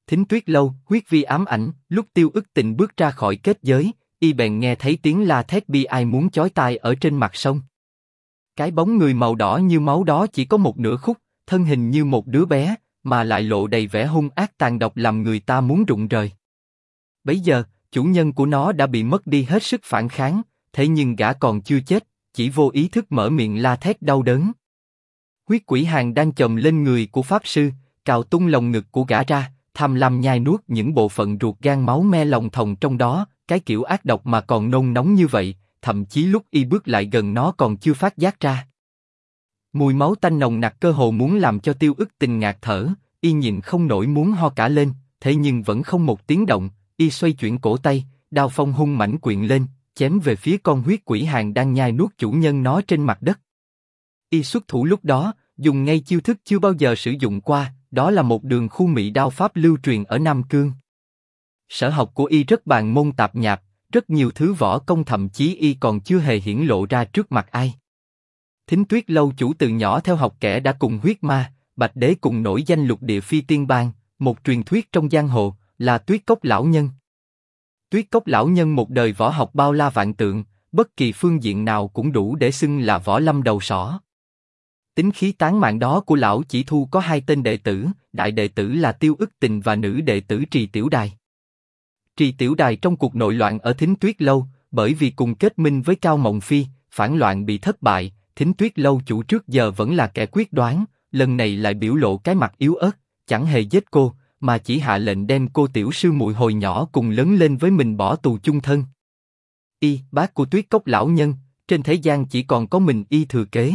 Thính Tuyết Lâu, huyết vi ám ảnh. Lúc Tiêu Ức Tình bước ra khỏi kết giới, y bèn nghe thấy tiếng la thét bi ai muốn chói tai ở trên mặt sông. Cái bóng người màu đỏ như máu đó chỉ có một nửa khúc, thân hình như một đứa bé, mà lại lộ đầy vẻ hung ác tàn độc làm người ta muốn rụng rời. Bấy giờ, chủ nhân của nó đã bị mất đi hết sức phản kháng, thế nhưng gã còn chưa chết, chỉ vô ý thức mở miệng la thét đau đớn. Huyết quỷ hàn đang chồm lên người của pháp sư, cào tung lồng ngực của gã ra, tham lam nhai nuốt những bộ phận ruột gan máu me lòng thòng trong đó, cái kiểu ác độc mà còn nôn nóng như vậy, thậm chí lúc y bước lại gần nó còn chưa phát giác ra. Mùi máu tanh nồng nặc cơ hồ muốn làm cho Tiêu Ức Tình ngạt thở, y nhìn không nổi muốn ho cả lên, thế nhưng vẫn không một tiếng động, y xoay chuyển cổ tay, đao phong hung mãnh quyện lên, chém về phía con huyết quỷ hàn đang nhai nuốt chủ nhân nó trên mặt đất. Y xuất thủ lúc đó, dùng ngay chiêu thức chưa bao giờ sử dụng qua, đó là một đường khu mị đao pháp lưu truyền ở Nam Cương. Sở học của y rất bàn môn tạp nhạp, rất nhiều thứ võ công thậm chí y còn chưa hề hiển lộ ra trước mặt ai. Thính Tuyết Lâu chủ từ nhỏ theo học kẻ đã cùng huyết ma, Bạch Đế cùng nổi danh lục địa phi tiên bang, một truyền thuyết trong giang hồ, là Tuyết Cốc lão nhân. Tuyết Cốc lão nhân một đời võ học bao la vạn tượng, bất kỳ phương diện nào cũng đủ để xưng là võ lâm đầu sỏ. Tính khí tán mạn đó của lão chỉ thu có 2 tên đệ tử, đại đệ tử là Tiêu Ức Tình và nữ đệ tử Trì Tiểu Đài. Trì Tiểu Đài trong cuộc nội loạn ở Thính Tuyết Lâu, bởi vì cùng kết minh với Cao Mộng Phi, phản loạn bị thất bại, Thính Tuyết Lâu chủ trước giờ vẫn là kẻ quyết đoán, lần này lại biểu lộ cái mặt yếu ớt, chẳng hề giết cô, mà chỉ hạ lệnh đem cô tiểu sư muội hồi nhỏ cùng lớn lên với mình bỏ tù chung thân. Y, bác của Tuyết Cốc lão nhân, trên thế gian chỉ còn có mình y thừa kế.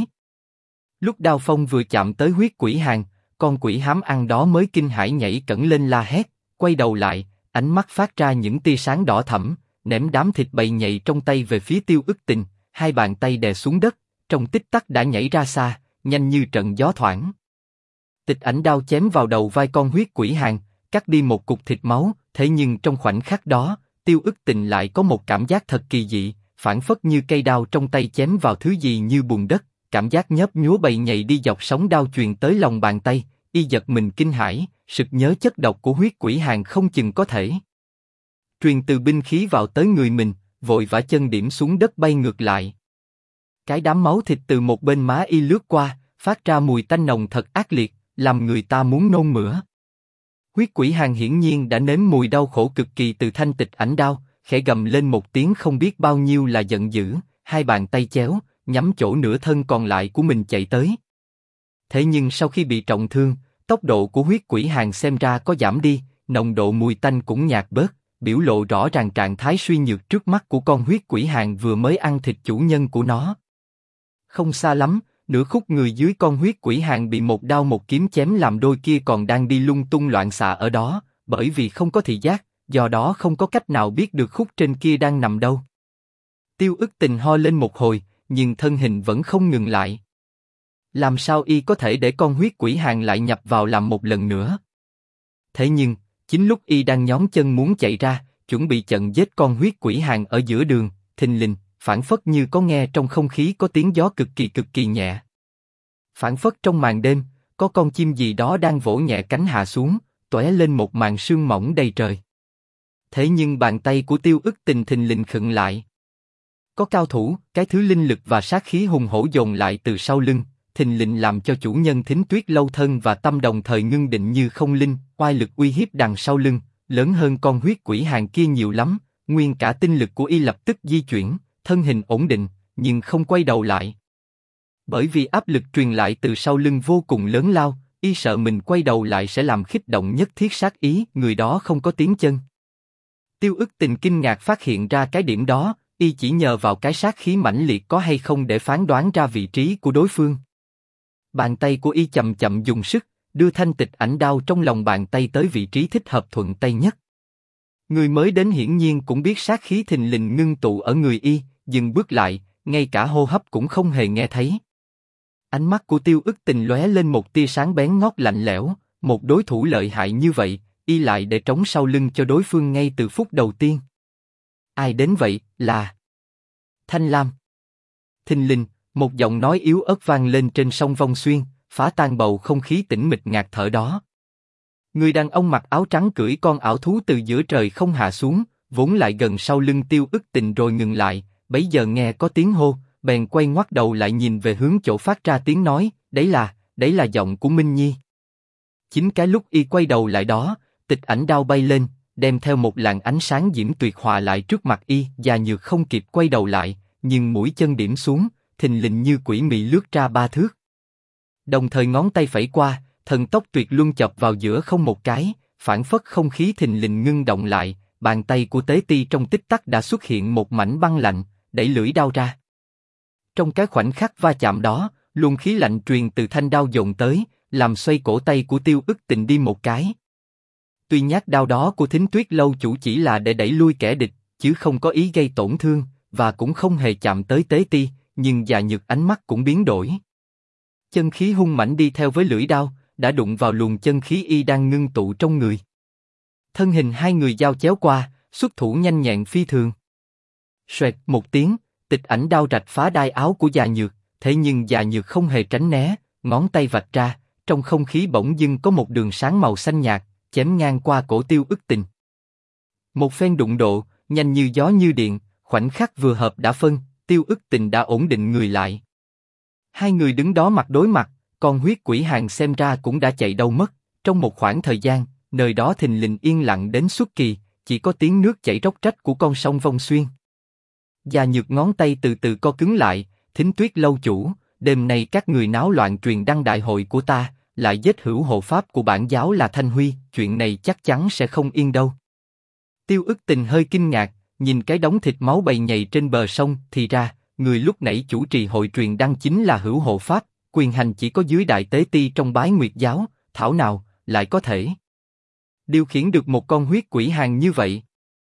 Lúc đao phong vừa chạm tới huyết quỷ hàn, con quỷ hám ăn đó mới kinh hãi nhảy cẫng lên la hét, quay đầu lại, ánh mắt phát ra những tia sáng đỏ thẫm, ném đám thịt bầy nhầy trong tay về phía Tiêu Ức Tình, 2 bàn tay đè xuống đất, trong tích tắc đã nhảy ra xa, nhanh như trận gió thoảng. Tịch ảnh đao chém vào đầu vai con huyết quỷ hàn, cắt đi một cục thịt máu, thế nhưng trong khoảnh khắc đó, Tiêu Ức Tình lại có một cảm giác thật kỳ dị, phảng phất như cây đao trong tay chém vào thứ gì như bùn đất, cảm giác nhấp nhúa bầy nhầy đi dọc sóng đao truyền tới lòng bàn tay, y giật mình kinh hãi, sực nhớ chất độc của huyết quỷ hàn không chừng có thể truyền từ binh khí vào tới người mình, vội vã chân điểm xuống đất bay ngược lại. Cái đám máu thịt từ một bên má y lướt qua, phát ra mùi tanh nồng thật ác liệt, làm người ta muốn nôn mửa. Huyết quỷ hàn hiển nhiên đã nếm mùi đau khổ cực kỳ từ thanh tịch ảnh đao, khẽ gầm lên một tiếng không biết bao nhiêu là giận dữ, 2 bàn tay chéo, nhắm chỗ nửa thân còn lại của mình chạy tới. Thế nhưng sau khi bị trọng thương, tốc độ của huyết quỷ hàn xem ra có giảm đi, nồng độ mùi tanh cũng nhạt bớt, biểu lộ rõ ràng trạng thái suy nhược trước mắt của con huyết quỷ hàn vừa mới ăn thịt chủ nhân của nó. Không xa lắm, nửa khúc người dưới con huyết quỷ hàn bị một đao một kiếm chém làm đôi kia còn đang đi lung tung loạn xạ ở đó, bởi vì không có thị giác, do đó không có cách nào biết được khúc trên kia đang nằm đâu. Tiêu Ức Tình ho lên một hồi, nhưng thân hình vẫn không ngừng lại. Làm sao y có thể để con huyết quỷ hàn lại nhập vào làm một lần nữa? Thế nhưng, chính lúc y đang nhón chân muốn chạy ra, chuẩn bị chặn giết con huyết quỷ hàn ở giữa đường, thình lình, phảng phất như có nghe trong không khí có tiếng gió cực kỳ nhẹ. Phảng phất trong màn đêm, có con chim gì đó đang vỗ nhẹ cánh hạ xuống, tóe lên một màn sương mỏng đầy trời. Thế nhưng bàn tay của Tiêu Ức Tình thình lình khựng lại. Có cao thủ, cái thứ linh lực và sát khí hùng hổ dồn lại từ sau lưng, thình lình làm cho chủ nhân Thính Tuyết Lâu thân và tâm đồng thời ngưng định như không linh, oai lực uy hiếp đằng sau lưng, lớn hơn con huyết quỷ hàn kia nhiều lắm, nguyên cả tinh lực của y lập tức di chuyển, thân hình ổn định, nhưng không quay đầu lại. Bởi vì áp lực truyền lại từ sau lưng vô cùng lớn lao, y sợ mình quay đầu lại sẽ làm khích động nhất thiết sát ý, người đó không có tiếng chân. Tiêu Ức Tình kinh ngạc phát hiện ra cái điểm đó, y chỉ nhờ vào cái sát khí mãnh liệt có hay không để phán đoán ra vị trí của đối phương. Bàn tay của y chậm chậm dùng sức, đưa thanh tịch ảnh đao trong lòng bàn tay tới vị trí thích hợp thuận tay nhất. Người mới đến hiển nhiên cũng biết sát khí thình lình ngưng tụ ở người y, dừng bước lại, ngay cả hô hấp cũng không hề nghe thấy. Ánh mắt của Tiêu Ức Tình lóe lên một tia sáng bén ngót lạnh lẽo, một đối thủ lợi hại như vậy, y lại để trống sau lưng cho đối phương ngay từ phút đầu tiên. Ai đến vậy, là Thanh Lam. Thình lình, một giọng nói yếu ớt vang lên trên sông Vong Xuyên, phá tan bầu không khí tĩnh mịch ngạt thở đó. Người đàn ông mặc áo trắng cưỡi con ảo thú từ giữa trời không hạ xuống, vốn lại gần sau lưng Tiêu Ức Tình rồi ngừng lại, bấy giờ nghe có tiếng hô, bèn quay ngoắt đầu lại nhìn về hướng chỗ phát ra tiếng nói, đấy là giọng của Minh Nhi. Chính cái lúc y quay đầu lại đó, tịch ảnh đao bay lên, đem theo một làn ánh sáng diễm tuyệt hòa lại trước mặt y, Già Nhược không kịp quay đầu lại, nhưng mũi chân điểm xuống, thình lình như quỷ mị lướt ra 3 thước. Đồng thời ngón tay phẩy qua, thần tốc tuyệt luân chọc vào giữa không một cái, phản phất không khí thình lình ngưng động lại, bàn tay của Tế Ti trong tích tắc đã xuất hiện một mảnh băng lạnh, đẩy lưỡi đao ra. Trong cái khoảnh khắc va chạm đó, luồng khí lạnh truyền từ thanh đao dồn tới, làm xoay cổ tay của Tiêu Ức Tình đi một cái. Tuy nhát đao đó của Thính Tuyết lâu chủ chỉ là để đẩy lui kẻ địch, chứ không có ý gây tổn thương, và cũng không hề chạm tới Tế Ti, nhưng Già Nhược ánh mắt cũng biến đổi. Chân khí hung mãnh đi theo với lưỡi đao, đã đụng vào luồng chân khí y đang ngưng tụ trong người. Thân hình hai người giao chéo qua, xuất thủ nhanh nhẹn phi thường. Xoẹt một tiếng, tịch ảnh đao rạch phá đai áo của Già Nhược, thế nhưng Già Nhược không hề tránh né, ngón tay vạch ra, trong không khí bỗng dưng có một đường sáng màu xanh nhạt, chém ngang qua cổ Tiêu Ức Tình. Một phen đụng độ, nhanh như gió như điện, khoảnh khắc vừa hợp đã phân, Tiêu Ức Tình đã ổn định người lại. Hai người đứng đó mặt đối mặt, còn huyết quỷ hàng xem ra cũng đã chạy đâu mất. Trong một khoảng thời gian, nơi đó thình lình yên lặng đến xuất kỳ, chỉ có tiếng nước chảy róc rách của con sông Vong Xuyên. Già Nhược ngón tay từ từ co cứng lại, Thính Tuyết lâu chủ, đêm nay các người náo loạn truyền đăng đại hội của ta, lại giết hữu hộ pháp của bản giáo là Thanh Huy, chuyện này chắc chắn sẽ không yên đâu. Tiêu Ức Tình hơi kinh ngạc, nhìn cái đống thịt máu bầy nhầy trên bờ sông, thì ra, người lúc nãy chủ trì hội truyền đăng chính là hữu hộ pháp, quyền hành chỉ có dưới đại tế ti trong Bái Nguyệt giáo, thảo nào lại có thể điều khiển được một con huyết quỷ hàng như vậy.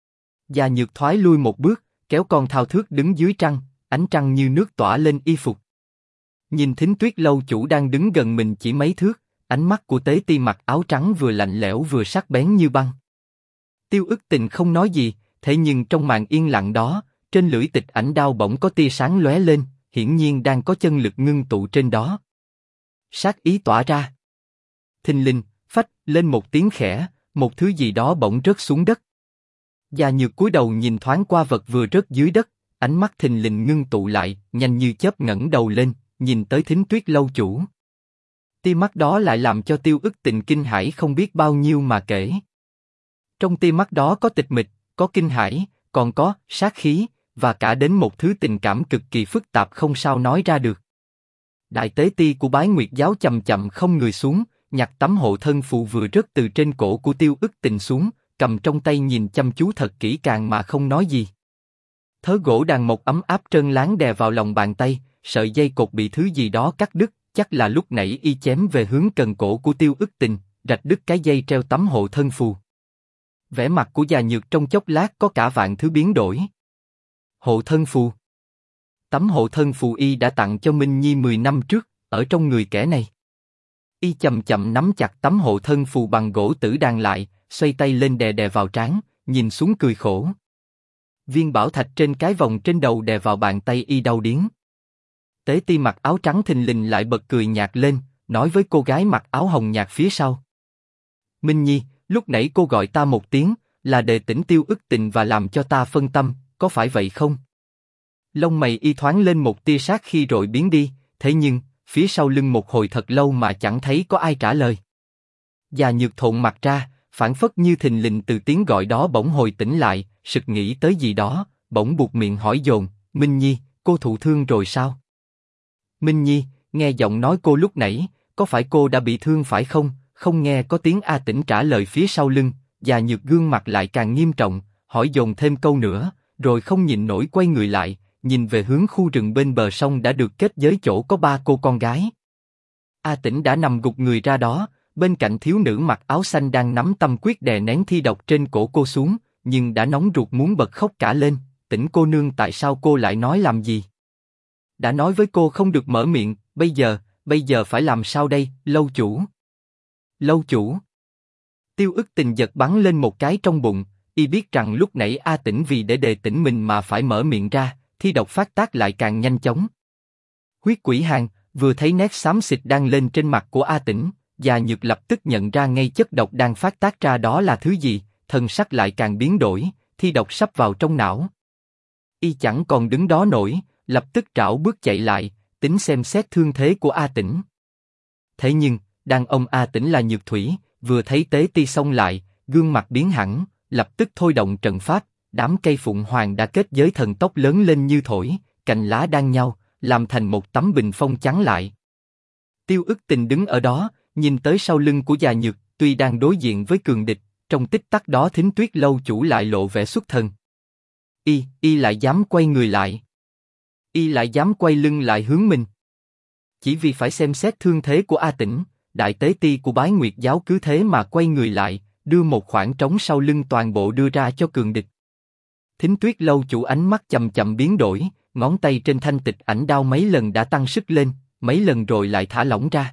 Già Nhược thoái lui một bước, kéo con thao thước đứng dưới trăng, ánh trăng như nước tỏa lên y phục. Nhìn Thính Tuyết lâu chủ đang đứng gần mình chỉ mấy thước, ánh mắt của tế ti mặc áo trắng vừa lạnh lẽo vừa sắc bén như băng. Tiêu Ức Tình không nói gì, thế nhưng trong màn yên lặng đó, trên lưỡi tịch ảnh đao bỗng có tia sáng lóe lên, hiển nhiên đang có chân lực ngưng tụ trên đó. Sát ý tỏa ra. Thình lình, phách lên một tiếng khẽ, một thứ gì đó bỗng rớt xuống đất. Già Nhược cúi đầu nhìn thoáng qua vật vừa rớt dưới đất, ánh mắt thình lình ngưng tụ lại, nhanh như chớp ngẩng đầu lên, nhìn tới Thính Tuyết lâu chủ. Tia mắt đó lại làm cho Tiêu Ức Tình kinh hãi không biết bao nhiêu mà kể. Trong tia mắt đó có tịch mịch, có kinh hãi, còn có sát khí, và cả đến một thứ tình cảm cực kỳ phức tạp không sao nói ra được. Đại tế ti của Bái Nguyệt giáo chậm chậm không người xuống, nhặt tấm hộ thân phù vừa rớt từ trên cổ của Tiêu Ức Tình xuống, cầm trong tay nhìn chăm chú thật kỹ càng mà không nói gì. Thớ gỗ đàn một ấm áp trơn láng đè vào lòng bàn tay, sợi dây cột bị thứ gì đó cắt đứt, chắc là lúc nãy y chém về hướng cần cổ của Tiêu Ức Tình, rạch đứt cái dây treo tấm hộ thân phù. Vẻ mặt của Già Nhược trong chốc lát có cả vạn thứ biến đổi. Hộ thân phù. Tấm hộ thân phù y đã tặng cho Minh Nhi 10 năm trước, ở trong người kẻ này. Y chậm chậm nắm chặt tấm hộ thân phù bằng gỗ tử đàn lại, xoay tay lên đè đè vào trán, nhìn xuống cười khổ. Viên bảo thạch trên cái vòng trên đầu đè vào bàn tay y đau điếng. Tế ti mặc áo trắng thình lình lại bật cười nhạt lên, nói với cô gái mặc áo hồng nhạt phía sau. Minh Nhi, lúc nãy cô gọi ta một tiếng, là để tỉnh Tiêu Ức Tình và làm cho ta phân tâm, có phải vậy không? Lông mày y thoáng lên một tia sát khi rồi biến đi, thế nhưng, phía sau lưng một hồi thật lâu mà chẳng thấy có ai trả lời. Già Nhược thộn mặt ra, phảng phất như thình lình từ tiếng gọi đó bỗng hồi tỉnh lại, sực nghĩ tới gì đó, bỗng buột miệng hỏi dồn, Minh Nhi, cô thụ thương rồi sao? Minh Nhi, nghe giọng nói cô lúc nãy, có phải cô đã bị thương phải không? Không nghe có tiếng A Tĩnh trả lời phía sau lưng, Già Nhược gương mặt lại càng nghiêm trọng, hỏi dồn thêm câu nữa, rồi không nhìn nổi quay người lại, nhìn về hướng khu rừng bên bờ sông đã được kết giới chỗ có 3 cô con gái. A Tĩnh đã nằm gục người ra đó, bên cạnh thiếu nữ mặc áo xanh đang nắm tâm quyết đè nén thi độc trên cổ cô xuống, nhưng đã nóng ruột muốn bật khóc cả lên. Tĩnh cô nương, tại sao cô lại nói làm gì? Đã nói với cô không được mở miệng, bây giờ phải làm sao đây, lâu chủ? Lâu chủ. Tiêu Ức Tình giật bắn lên một cái trong bụng, y biết rằng lúc nãy A Tĩnh vì để đề tỉnh mình mà phải mở miệng ra, thi độc phát tác lại càng nhanh chóng. Huyết quỷ hàng vừa thấy nét xám xịt đang lên trên mặt của A Tĩnh, Già Nhược lập tức nhận ra ngay chất độc đang phát tác ra đó là thứ gì, thần sắc lại càng biến đổi, thi độc sắp vào trong não. Y chẳng còn đứng đó nổi, lập tức rảo bước chạy lại, tính xem xét thương thế của A Tĩnh. Thế nhưng, đàn ông A Tĩnh là Nhược Thủy, vừa thấy Tế Ti xông lại, gương mặt biến hẳn, lập tức thôi động trận pháp, đám cây phụng hoàng đã kết giới thần tốc lớn lên như thổi, cành lá đan nhau, làm thành một tấm bình phong chắn lại. Tiêu Ức Tình đứng ở đó, nhìn tới sau lưng của Già Nhược, tuy đang đối diện với cường địch, trong tích tắc đó Thính Tuyết lâu chủ lại lộ vẻ xuất thần. Y lại dám quay người lại. Y lại dám quay lưng lại hướng mình. Chỉ vì phải xem xét thương thế của A Tĩnh, đại tế ti của Bái Nguyệt giáo cứ thế mà quay người lại, đưa một khoảng trống sau lưng toàn bộ đưa ra cho cường địch. Thính Tuyết lâu chủ ánh mắt chậm chậm biến đổi, ngón tay trên thanh tịch ảnh đao mấy lần đã tăng sức lên, mấy lần rồi lại thả lỏng ra.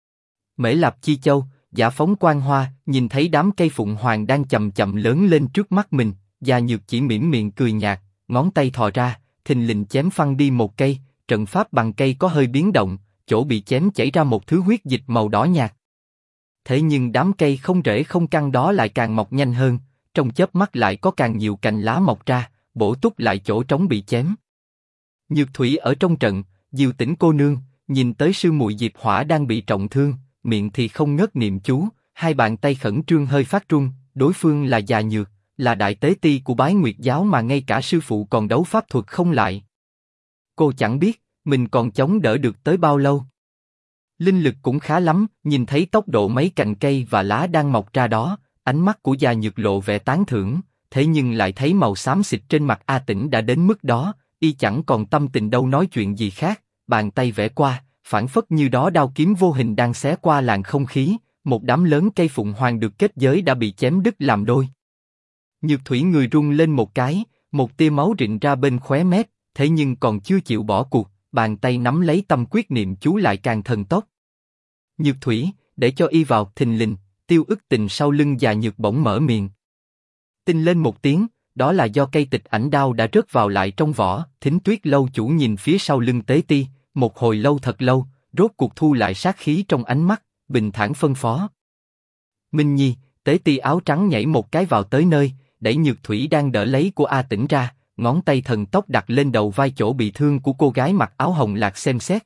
Mễ Lạp Chi Châu, Giả Phóng Quang Hoa, nhìn thấy đám cây phụng hoàng đang chậm chậm lớn lên trước mắt mình, Già Nhược chỉ mỉm miệng cười nhạt, ngón tay thò ra, thình lình chém phăng đi một cây, trận pháp bằng cây có hơi biến động, chỗ bị chém chảy ra một thứ huyết dịch màu đỏ nhạt. Thế nhưng đám cây không rễ không căn đó lại càng mọc nhanh hơn, trong chớp mắt lại có càng nhiều cành lá mọc ra, bổ túc lại chỗ trống bị chém. Nhược Thủy ở trong trận, Diệu Tĩnh cô nương, nhìn tới sư muội Diệp Hỏa đang bị trọng thương, miệng thì không ngớt niệm chú, hai bàn tay khẩn trương hơi phát run, đối phương là Già Nhược, là đại tế ti của Bái Nguyệt giáo mà ngay cả sư phụ còn đấu pháp thuật không lại. Cô chẳng biết, mình còn chống đỡ được tới bao lâu. Linh lực cũng khá lắm, nhìn thấy tốc độ mấy cành cây và lá đang mọc ra đó, ánh mắt của Già Nhược lộ vẻ tán thưởng, thế nhưng lại thấy màu xám xịt trên mặt A Tĩnh đã đến mức đó, y chẳng còn tâm tình đâu nói chuyện gì khác, bàn tay vẽ qua, phảng phất như đó đao kiếm vô hình đang xé qua làn không khí, một đám lớn cây phụng hoàng được kết giới đã bị chém đứt làm đôi. Nhược Thủy người rung lên một cái, một tia máu rịn ra bên khóe mép, thế nhưng còn chưa chịu bỏ cuộc, bàn tay nắm lấy tâm quyết niệm chú lại càng thần tốc. Nhược Thủy, để cho y vào, thình lình, Tiêu Ức Tình sau lưng Già Nhược bỗng mở miệng. Tinh lên một tiếng, đó là do cây tịch ảnh đao đã rớt vào lại trong vỏ. Thính Tuyết lâu chủ nhìn phía sau lưng Tế Ti, một hồi lâu thật lâu, rốt cuộc thu lại sát khí trong ánh mắt, bình thản phân phó. Minh Nhi, Tế Ti áo trắng nhảy một cái vào tới nơi, đẩy Nhược Thủy đang đỡ lấy của A Tĩnh ra, ngón tay thần tốc đặt lên đầu vai chỗ bị thương của cô gái mặc áo hồng lạc xem xét.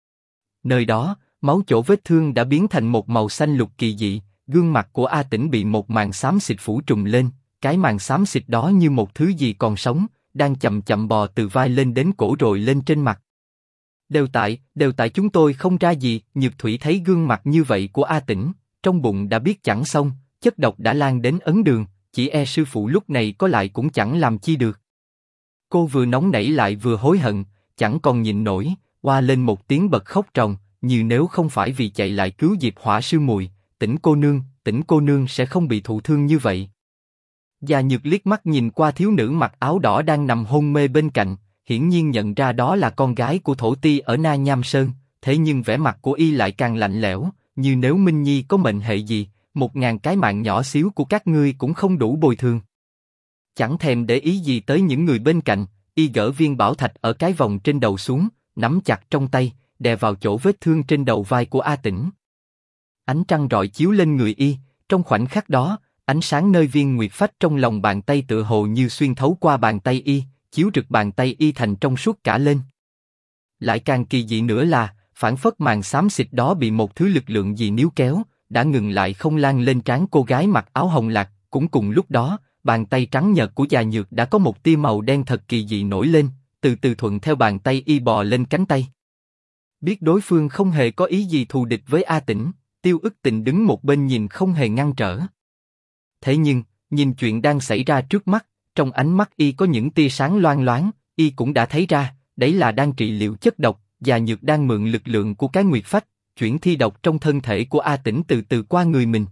Nơi đó, máu chỗ vết thương đã biến thành một màu xanh lục kỳ dị, gương mặt của A Tĩnh bị một màn xám xịt phủ trùm lên, cái màn xám xịt đó như một thứ gì còn sống, đang chậm chậm bò từ vai lên đến cổ rồi lên trên mặt. Đều tại chúng tôi không ra gì. Nhược Thủy thấy gương mặt như vậy của A Tĩnh, trong bụng đã biết chẳng xong, chất độc đã lan đến ấn đường, chỉ e sư phụ lúc này có lại cũng chẳng làm chi được. Cô vừa nóng nảy lại vừa hối hận, chẳng còn nhịn nổi, oa lên một tiếng bật khóc ròng, như nếu không phải vì chạy lại cứu Diệp Hỏa sư muội, Tĩnh cô nương sẽ không bị thụ thương như vậy. Già Nhược liếc mắt nhìn qua thiếu nữ mặc áo đỏ đang nằm hôn mê bên cạnh, hiển nhiên nhận ra đó là con gái của thổ ti ở Na Nham Sơn, thế nhưng vẻ mặt của y lại càng lạnh lẽo, như nếu Minh Nhi có mệnh hệ gì, 1000 cái mạng nhỏ xíu của các ngươi cũng không đủ bồi thường. Chẳng thèm để ý gì tới những người bên cạnh, y gỡ viên bảo thạch ở cái vòng trên đầu xuống, nắm chặt trong tay, đè vào chỗ vết thương trên đầu vai của A Tĩnh. Ánh trăng rọi chiếu lên người y, trong khoảnh khắc đó, ánh sáng nơi viên nguyệt phách trong lòng bàn tay tựa hồ như xuyên thấu qua bàn tay y, chiếu rực bàn tay y thành trong suốt cả lên. Lại càng kỳ dị nữa là, phảng phất màn xám xịt đó bị một thứ lực lượng gì níu kéo, đã ngừng lại không lan lên trán cô gái mặc áo hồng lạc. Cũng cùng lúc đó, bàn tay trắng nhợt của Già Nhược đã có một tia màu đen thật kỳ dị nổi lên, từ từ thuận theo bàn tay y bò lên cánh tay. Biết đối phương không hề có ý gì thù địch với A Tĩnh, Tiêu Ức Tình đứng một bên nhìn không hề ngăn trở. Thế nhưng, nhìn chuyện đang xảy ra trước mắt, trong ánh mắt y có những tia sáng loang loáng, y cũng đã thấy ra, đấy là đang trị liệu chất độc. Già Nhược đang mượn lực lượng của cái nguyệt phách, chuyển thi độc trong thân thể của A Tĩnh từ từ qua người mình.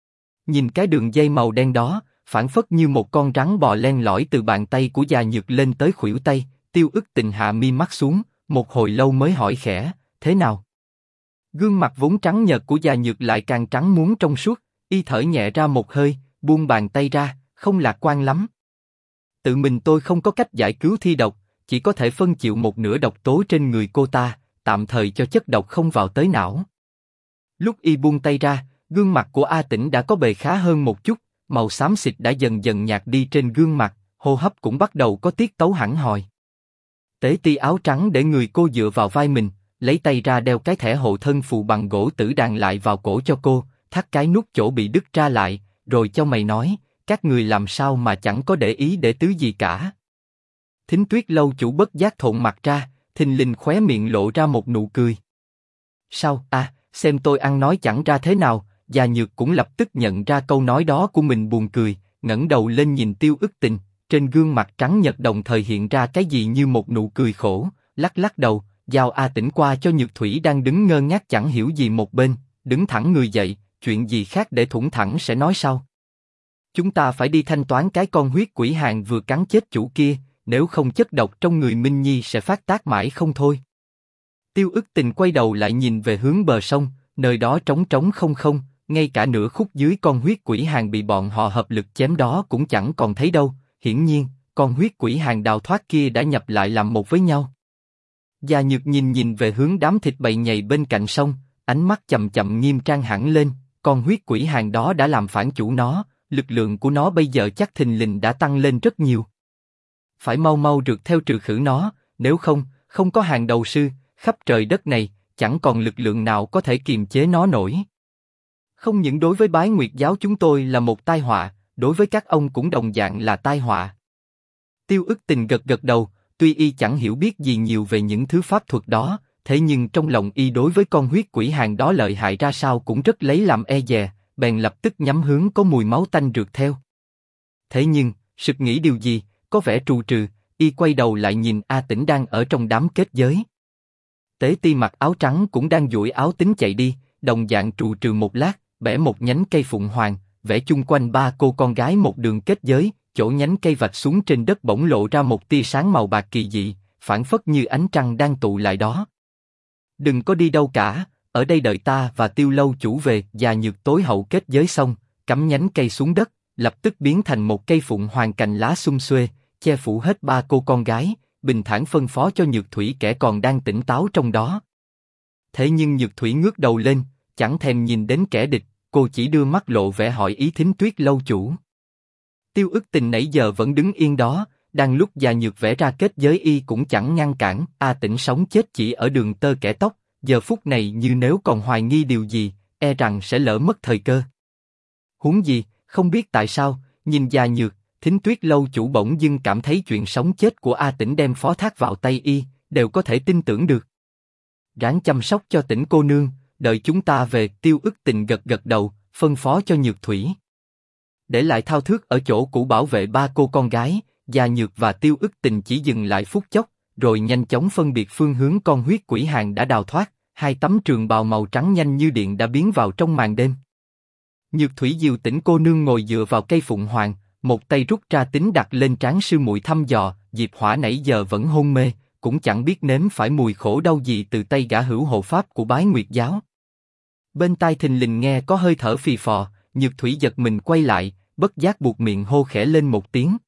Nhìn cái đường dây màu đen đó, phảng phất như một con rắn bò len lỏi từ bàn tay của Già Nhược lên tới khuỷu tay. Tiêu Ức Tình hạ mi mắt xuống, một hồi lâu mới hỏi khẽ, thế nào? Gương mặt vốn trắng nhợt của Già Nhược lại càng trắng muốt trong suốt, y thở nhẹ ra một hơi, buông bàn tay ra, không lạc quan lắm. Tự mình tôi không có cách giải cứu thi độc, chỉ có thể phân chịu một nửa độc tố trên người cô ta, tạm thời cho chất độc không vào tới não. Lúc y buông tay ra, gương mặt của A Tĩnh đã có bề khá hơn một chút, màu xám xịt đã dần dần nhạt đi trên gương mặt, hô hấp cũng bắt đầu có tiết tấu hẳn hòi. Tế ti áo trắng để người cô dựa vào vai mình, lấy tay ra đeo cái thẻ hộ thân phù bằng gỗ tử đàn lại vào cổ cho cô, thắt cái nút chỗ bị đứt ra lại, rồi cho mày nói, các người làm sao mà chẳng có để ý để tứ gì cả. Thính Tuyết lâu chủ bất giác thộn mặt ra, thình lình khóe miệng lộ ra một nụ cười. Sao, xem tôi ăn nói chẳng ra thế nào, Già Nhược cũng lập tức nhận ra câu nói đó của mình buồn cười, ngẩng đầu lên nhìn Tiêu Ức Tình, trên gương mặt trắng nhợt đồng thời hiện ra cái gì như một nụ cười khổ, lắc lắc đầu, giao A Tĩnh qua cho Nhược Thủy đang đứng ngơ ngác chẳng hiểu gì một bên, đứng thẳng người dậy, chuyện gì khác để thủng thẳng sẽ nói sau. Chúng ta phải đi thanh toán cái con huyết quỷ hàng vừa cắn chết chủ kia, nếu không chất độc trong người Minh Nhi sẽ phát tác mãi không thôi. Tiêu Ức Tình quay đầu lại nhìn về hướng bờ sông, nơi đó trống trống không không, ngay cả nửa khúc dưới con huyết quỷ hàng bị bọn họ hợp lực chém đó cũng chẳng còn thấy đâu. Hiển nhiên, con huyết quỷ hàng đào thoát kia đã nhập lại làm một với nhau. Già Nhược nhìn về hướng đám thịt bầy nhầy bên cạnh sông, ánh mắt chậm chậm nghiêm trang hẳn lên. Con huyết quỷ hàng đó đã làm phản chủ nó, lực lượng của nó bây giờ chắc thình lình đã tăng lên rất nhiều. Phải mau mau rượt theo trừ khử nó, nếu không, không có hàng đầu sư, khắp trời đất này, chẳng còn lực lượng nào có thể kiềm chế nó nổi. Không những đối với Bái Nguyệt giáo chúng tôi là một tai họa, đối với các ông cũng đồng dạng là tai họa. Tiêu Ức Tình gật gật đầu, tuy y chẳng hiểu biết gì nhiều về những thứ pháp thuật đó, thế nhưng trong lòng y đối với con huyết quỷ hàng đó lợi hại ra sao cũng rất lấy làm e dè, bèn lập tức nhắm hướng có mùi máu tanh rượt theo. Thế nhưng, sực nghĩ điều gì, có vẻ trù trừ, y quay đầu lại nhìn A Tĩnh đang ở trong đám kết giới. Tế Ti mặc áo trắng cũng đang duỗi áo tính chạy đi, đồng dạng trù trừ một lát, bẻ một nhánh cây phụng hoàng, vẽ chung quanh ba cô con gái một đường kết giới, chỗ nhánh cây vạch xuống trên đất bỗng lộ ra một tia sáng màu bạc kỳ dị, phảng phất như ánh trăng đang tụ lại đó. Đừng có đi đâu cả, ở đây đợi ta và Tiêu lâu chủ về. Già Nhược tối hậu kết giới xong, cắm nhánh cây xuống đất, lập tức biến thành một cây phụng hoàng cành lá sum xuê, che phủ hết ba cô con gái, bình thản phân phó cho Nhược Thủy kẻ còn đang tỉnh táo trong đó. Thế nhưng Nhược Thủy ngước đầu lên, chẳng thèm nhìn đến kẻ địch, cô chỉ đưa mắt lộ vẻ hỏi ý Thính Tuyết lâu chủ. Tiêu Ức Tình nãy giờ vẫn đứng yên đó, đang lúc Già Nhược vẽ ra kết giới y cũng chẳng ngăn cản. A Tĩnh sống chết chỉ ở đường tơ kẻ tóc, giờ phút này như nếu còn hoài nghi điều gì, e rằng sẽ lỡ mất thời cơ. Huống gì, không biết tại sao, nhìn Già Nhược, Thính Tuyết lâu chủ bỗng dưng cảm thấy chuyện sống chết của A Tĩnh đem phó thác vào tay y, đều có thể tin tưởng được. Ráng chăm sóc cho Tĩnh cô nương, đợi chúng ta về. Tiêu Ức Tình gật gật đầu, phân phó cho Nhược Thủy. Để lại Thao Thước ở chỗ cũ bảo vệ ba cô con gái, Già Nhược và Tiêu Ức Tình chỉ dừng lại phút chốc, rồi nhanh chóng phân biệt phương hướng con huyết quỷ hàng đã đào thoát. Hai tấm trường bào màu trắng nhanh như điện đã biến vào trong màn đêm. Nhược Thủy dìu Tĩnh cô nương ngồi dựa vào cây phụng hoàng, một tay rút ra tính đặt lên trán sư muội thăm dò. Diệp Hỏa nãy giờ vẫn hôn mê, cũng chẳng biết nếm phải mùi khổ đau gì từ tay gã hữu hộ pháp của Bái Nguyệt giáo. Bên tai thình lình nghe có hơi thở phì phò, Nhược Thủy giật mình quay lại, bất giác buột miệng hô khẽ lên một tiếng.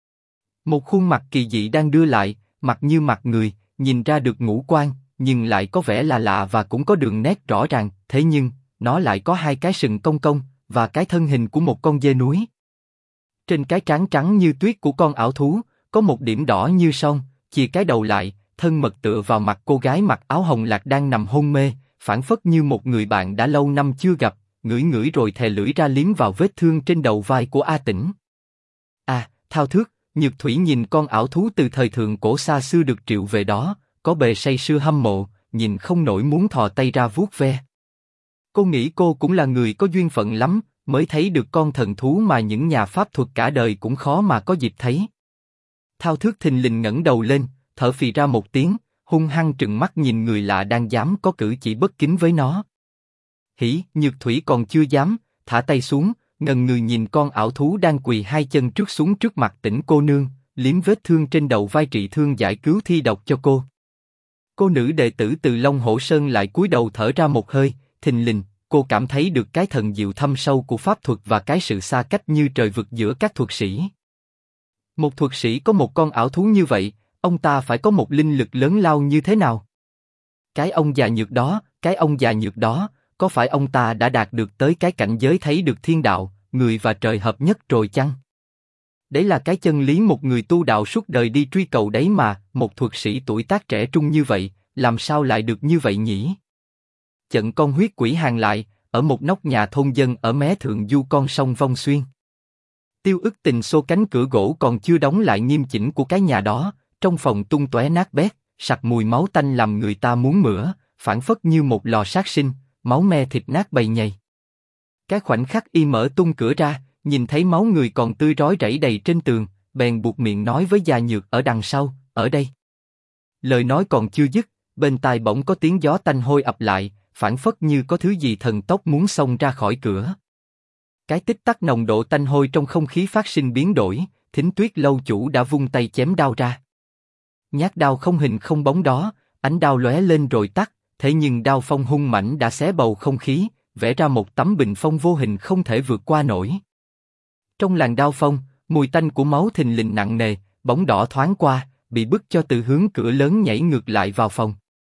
Một khuôn mặt kỳ dị đang đưa lại, mặt như mặt người, nhìn ra được ngũ quan, nhưng lại có vẻ là lạ và cũng có đường nét rõ ràng. Thế nhưng nó lại có hai cái sừng cong cong và cái thân hình của một con dê núi. Trên cái trán trắng như tuyết của con ảo thú, có một điểm đỏ như son. Chia cái đầu lại, thân mật tựa vào mặt cô gái mặc áo hồng lạc đang nằm hôn mê, phảng phất như một người bạn đã lâu năm chưa gặp, ngửi ngửi rồi thè lưỡi ra liếm vào vết thương trên đầu vai của A Tĩnh. Thao Thước. Nhược Thủy nhìn con ảo thú từ thời thượng cổ xa xưa được triệu về đó, có bề say sưa hâm mộ, nhìn không nổi muốn thò tay ra vuốt ve. Cô nghĩ cô cũng là người có duyên phận lắm, mới thấy được con thần thú mà những nhà pháp thuật cả đời cũng khó mà có dịp thấy. Thao Thước thình lình ngẩng đầu lên, thở phì ra một tiếng, hung hăng trừng mắt nhìn người lạ đang dám có cử chỉ bất kính với nó. Nhược Thủy còn chưa dám, thả tay xuống, ngần ngừ nhìn con ảo thú đang quỳ hai chân trước xuống trước mặt Tĩnh cô nương, liếm vết thương trên đầu vai trị thương giải cứu thi độc cho cô. Cô nữ đệ tử từ Long Hổ Sơn lại cúi đầu thở ra một hơi, thình lình, cô cảm thấy được cái thần diệu thâm sâu của pháp thuật và cái sự xa cách như trời vực giữa các thuật sĩ. Một thuật sĩ có một con ảo thú như vậy, ông ta phải có một linh lực lớn lao như thế nào? Cái ông già nhược đó, có phải ông ta đã đạt được tới cái cảnh giới thấy được thiên đạo, người và trời hợp nhất rồi chăng? Đấy là cái chân lý một người tu đạo suốt đời đi truy cầu đấy mà, một thuật sĩ tuổi tác trẻ trung như vậy, làm sao lại được như vậy nhỉ? Chận con huyết quỷ hàng lại, ở một nóc nhà thôn dân ở mé thượng du con sông Vong Xuyên. Tiêu Ức Tình xô cánh cửa gỗ còn chưa đóng lại nghiêm chỉnh của cái nhà đó, trong phòng tung tóe nát bét, sặc mùi máu tanh làm người ta muốn mửa, phảng phất như một lò sát sinh, máu me thịt nát bầy nhầy. Cái khoảnh khắc y mở tung cửa ra, nhìn thấy máu người còn tươi rói rẫy đầy trên tường, bèn buộc miệng nói với Gia Nhược ở đằng sau, ở đây. Lời nói còn chưa dứt, bên tai bỗng có tiếng gió tanh hôi ập lại, phảng phất như có thứ gì thần tốc muốn xông ra khỏi cửa. Cái tích tắc nồng độ tanh hôi trong không khí phát sinh biến đổi, Thính Tuyết lâu chủ đã vung tay chém đao ra. Nhát đao không hình không bóng đó, ánh đao lóe lên rồi tắt, thế nhưng đao phong hung mãnh đã xé bầu không khí, vẽ ra một tấm bình phong vô hình không thể vượt qua nổi. Trong làn đao phong, mùi tanh của máu thình lình nặng nề, bóng đỏ thoáng qua, bị bức cho từ hướng cửa lớn nhảy ngược lại vào phòng.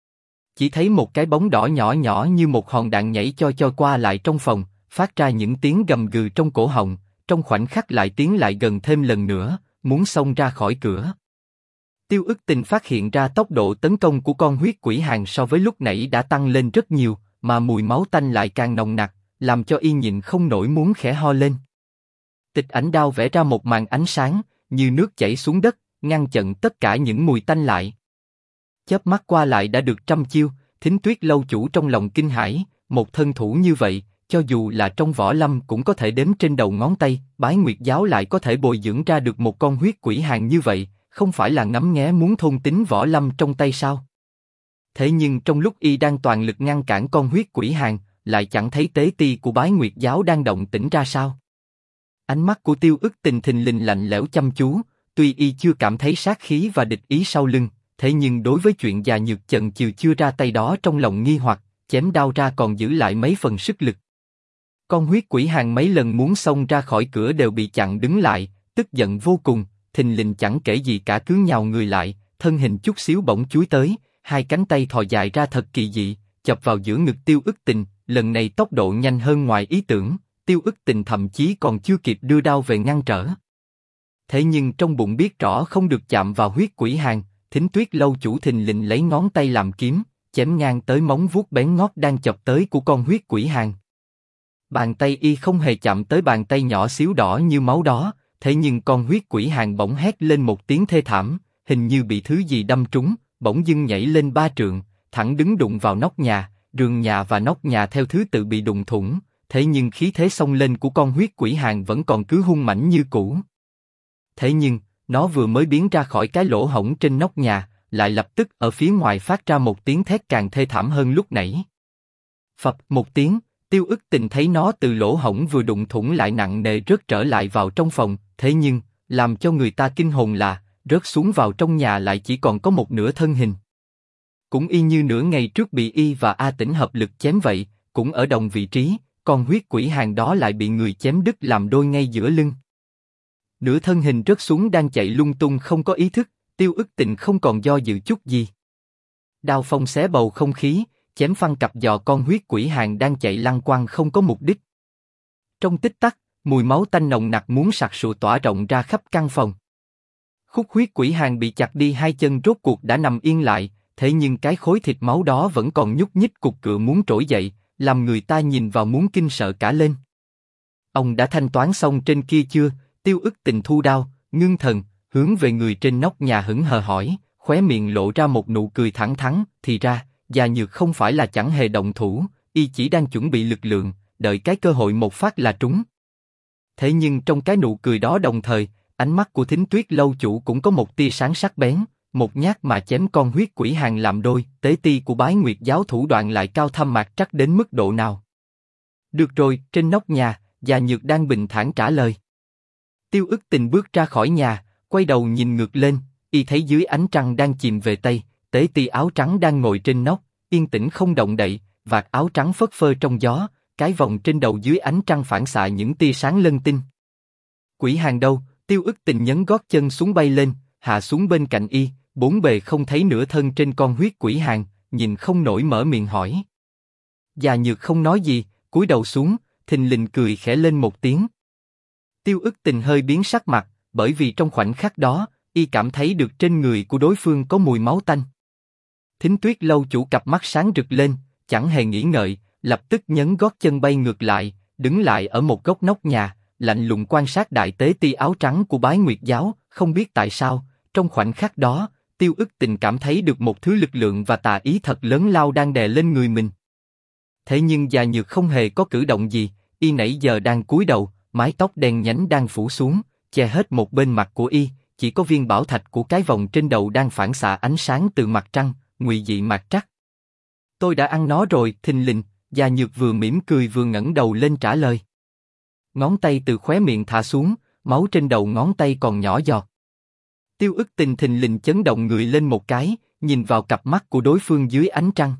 Chỉ thấy một cái bóng đỏ nhỏ nhỏ như một hòn đạn nhảy cho qua lại trong phòng, phát ra những tiếng gầm gừ trong cổ họng, trong khoảnh khắc lại tiến lại gần thêm lần nữa, muốn xông ra khỏi cửa. Tiêu Ức Tình phát hiện ra tốc độ tấn công của con huyết quỷ hàng so với lúc nãy đã tăng lên rất nhiều, mà mùi máu tanh lại càng nồng nặc, làm cho y nhịn không nổi muốn khẽ ho lên. Tịch ảnh đao vẽ ra một màn ánh sáng, như nước chảy xuống đất, ngăn chặn tất cả những mùi tanh lại. Chớp mắt qua lại đã được trăm chiêu, Thính Tuyết lâu chủ trong lòng kinh hãi, một thân thủ như vậy, cho dù là trong võ lâm cũng có thể đếm trên đầu ngón tay, Bái Nguyệt giáo lại có thể bồi dưỡng ra được một con huyết quỷ hàng như vậy, không phải là ngắm nghé muốn thôn tính võ lâm trong tay sao? Thế nhưng trong lúc y đang toàn lực ngăn cản con huyết quỷ hàng, lại chẳng thấy tế ti của Bái Nguyệt giáo đang động tĩnh ra sao. Ánh mắt của Tiêu Ức Tình thình lình lạnh lẽo chăm chú, tuy y chưa cảm thấy sát khí và địch ý sau lưng, thế nhưng đối với chuyện Gia Nhược chần chừ chưa ra tay đó trong lòng nghi hoặc, chém đao ra còn giữ lại mấy phần sức lực. Con huyết quỷ hàng mấy lần muốn xông ra khỏi cửa đều bị chặn đứng lại, tức giận vô cùng, thình lình chẳng kể gì cả cứ nhào người lại, thân hình chút xíu bỗng chúi tới, hai cánh tay thò dài ra thật kỳ dị, chập vào giữa ngực Tiêu Ức Tình, lần này tốc độ nhanh hơn ngoài ý tưởng, Tiêu Ức Tình thậm chí còn chưa kịp đưa đao về ngăn trở. Thế nhưng trong bụng biết rõ không được chạm vào huyết quỷ hàng, Thính Tuyết lâu chủ thình lình lấy ngón tay làm kiếm, chém ngang tới móng vuốt bén ngót đang chọc tới của con huyết quỷ hàng. Bàn tay y không hề chạm tới bàn tay nhỏ xíu đỏ như máu đó, thế nhưng con huyết quỷ hàng bỗng hét lên một tiếng thê thảm, hình như bị thứ gì đâm trúng, bỗng dưng nhảy lên 3 trượng, thẳng đứng đụng vào nóc nhà, rường nhà và nóc nhà theo thứ tự bị đụng thủng, thế nhưng khí thế xông lên của con huyết quỷ hàng vẫn còn cứ hung mãnh như cũ. Thế nhưng, nó vừa mới biến ra khỏi cái lỗ hổng trên nóc nhà, lại lập tức ở phía ngoài phát ra một tiếng thét càng thê thảm hơn lúc nãy. Phập một tiếng, Tiêu Ức Tình thấy nó từ lỗ hổng vừa đụng thủng lại nặng nề rớt trở lại vào trong phòng, thế nhưng, làm cho người ta kinh hồn là, rớt xuống vào trong nhà lại chỉ còn có một nửa thân hình. Cũng y như nửa ngày trước bị y và A Tĩnh hợp lực chém vậy, cũng ở đồng vị trí, con huyết quỷ hàng đó lại bị người chém đứt làm đôi ngay giữa lưng. Nửa thân hình rớt xuống đang chạy lung tung không có ý thức, Tiêu Ức Tình không còn do dự chút gì. Đao phong xé bầu không khí, chém phăng cặp giò con huyết quỷ hàng đang chạy lăng quăng không có mục đích. Trong tích tắc, mùi máu tanh nồng nặc muốn sặc sụa tỏa rộng ra khắp căn phòng. Khúc huyết quỷ hàng bị chặt đi hai chân rốt cuộc đã nằm yên lại, thế nhưng cái khối thịt máu đó vẫn còn nhúc nhích cục cựa muốn trỗi dậy, làm người ta nhìn vào muốn kinh sợ cả lên. Ông đã thanh toán xong trên kia chưa? Tiêu Ức Tình thu đao, ngưng thần, hướng về người trên nóc nhà hững hờ hỏi, khóe miệng lộ ra một nụ cười thẳng thắn. Thì ra, Gia Nhược không phải là chẳng hề động thủ, y chỉ đang chuẩn bị lực lượng, đợi cái cơ hội một phát là trúng. Thế nhưng trong cái nụ cười đó đồng thời, ánh mắt của Thính Tuyết lâu chủ cũng có một tia sáng sắc bén, một nhát mà chém con huyết quỷ hàng làm đôi. Tế ti của Bái Nguyệt giáo thủ đoạn lại cao thâm mạc trắc đến mức độ nào? Được rồi, trên nóc nhà, Gia Nhược đang bình thản trả lời. Tiêu Ức Tình bước ra khỏi nhà, quay đầu nhìn ngược lên, y thấy dưới ánh trăng đang chìm về tây, tế ti áo trắng đang ngồi trên nóc, yên tĩnh không động đậy, vạt áo trắng phất phơ trong gió, cái vòng trên đầu dưới ánh trăng phản xạ những tia sáng lân tinh. Quỷ hàng đâu? Tiêu Ức Tình nhấn gót chân xuống bay lên, hạ xuống bên cạnh y, bốn bề không thấy nửa thân trên con huyết quỷ hàng, nhìn không nổi mở miệng hỏi. Già Nhược không nói gì, cúi đầu xuống, thình lình cười khẽ lên một tiếng. Tiêu Ức Tình hơi biến sắc mặt, bởi vì trong khoảnh khắc đó, y cảm thấy được trên người của đối phương có mùi máu tanh. Thính Tuyết lâu chủ cặp mắt sáng rực lên, chẳng hề nghĩ ngợi, lập tức nhấn gót chân bay ngược lại, đứng lại ở một góc nóc nhà, lạnh lùng quan sát đại tế ti áo trắng của Bái Nguyệt giáo. Không biết tại sao, trong khoảnh khắc đó, Tiêu Ức Tình cảm thấy được một thứ lực lượng và tà ý thật lớn lao đang đè lên người mình. Thế nhưng Già Nhược không hề có cử động gì, y nãy giờ đang cúi đầu, mái tóc đen nhánh đang phủ xuống, che hết một bên mặt của y, chỉ có viên bảo thạch của cái vòng trên đầu đang phản xạ ánh sáng từ mặt trăng, ngụy dị mạt trắc. Tôi đã ăn nó rồi, thình lình, Già Nhược vừa mỉm cười vừa ngẩng đầu lên trả lời. Ngón tay từ khóe miệng thả xuống, máu trên đầu ngón tay còn nhỏ giọt. Tiêu Ức Tình thình lình chấn động người lên một cái, nhìn vào cặp mắt của đối phương dưới ánh trăng.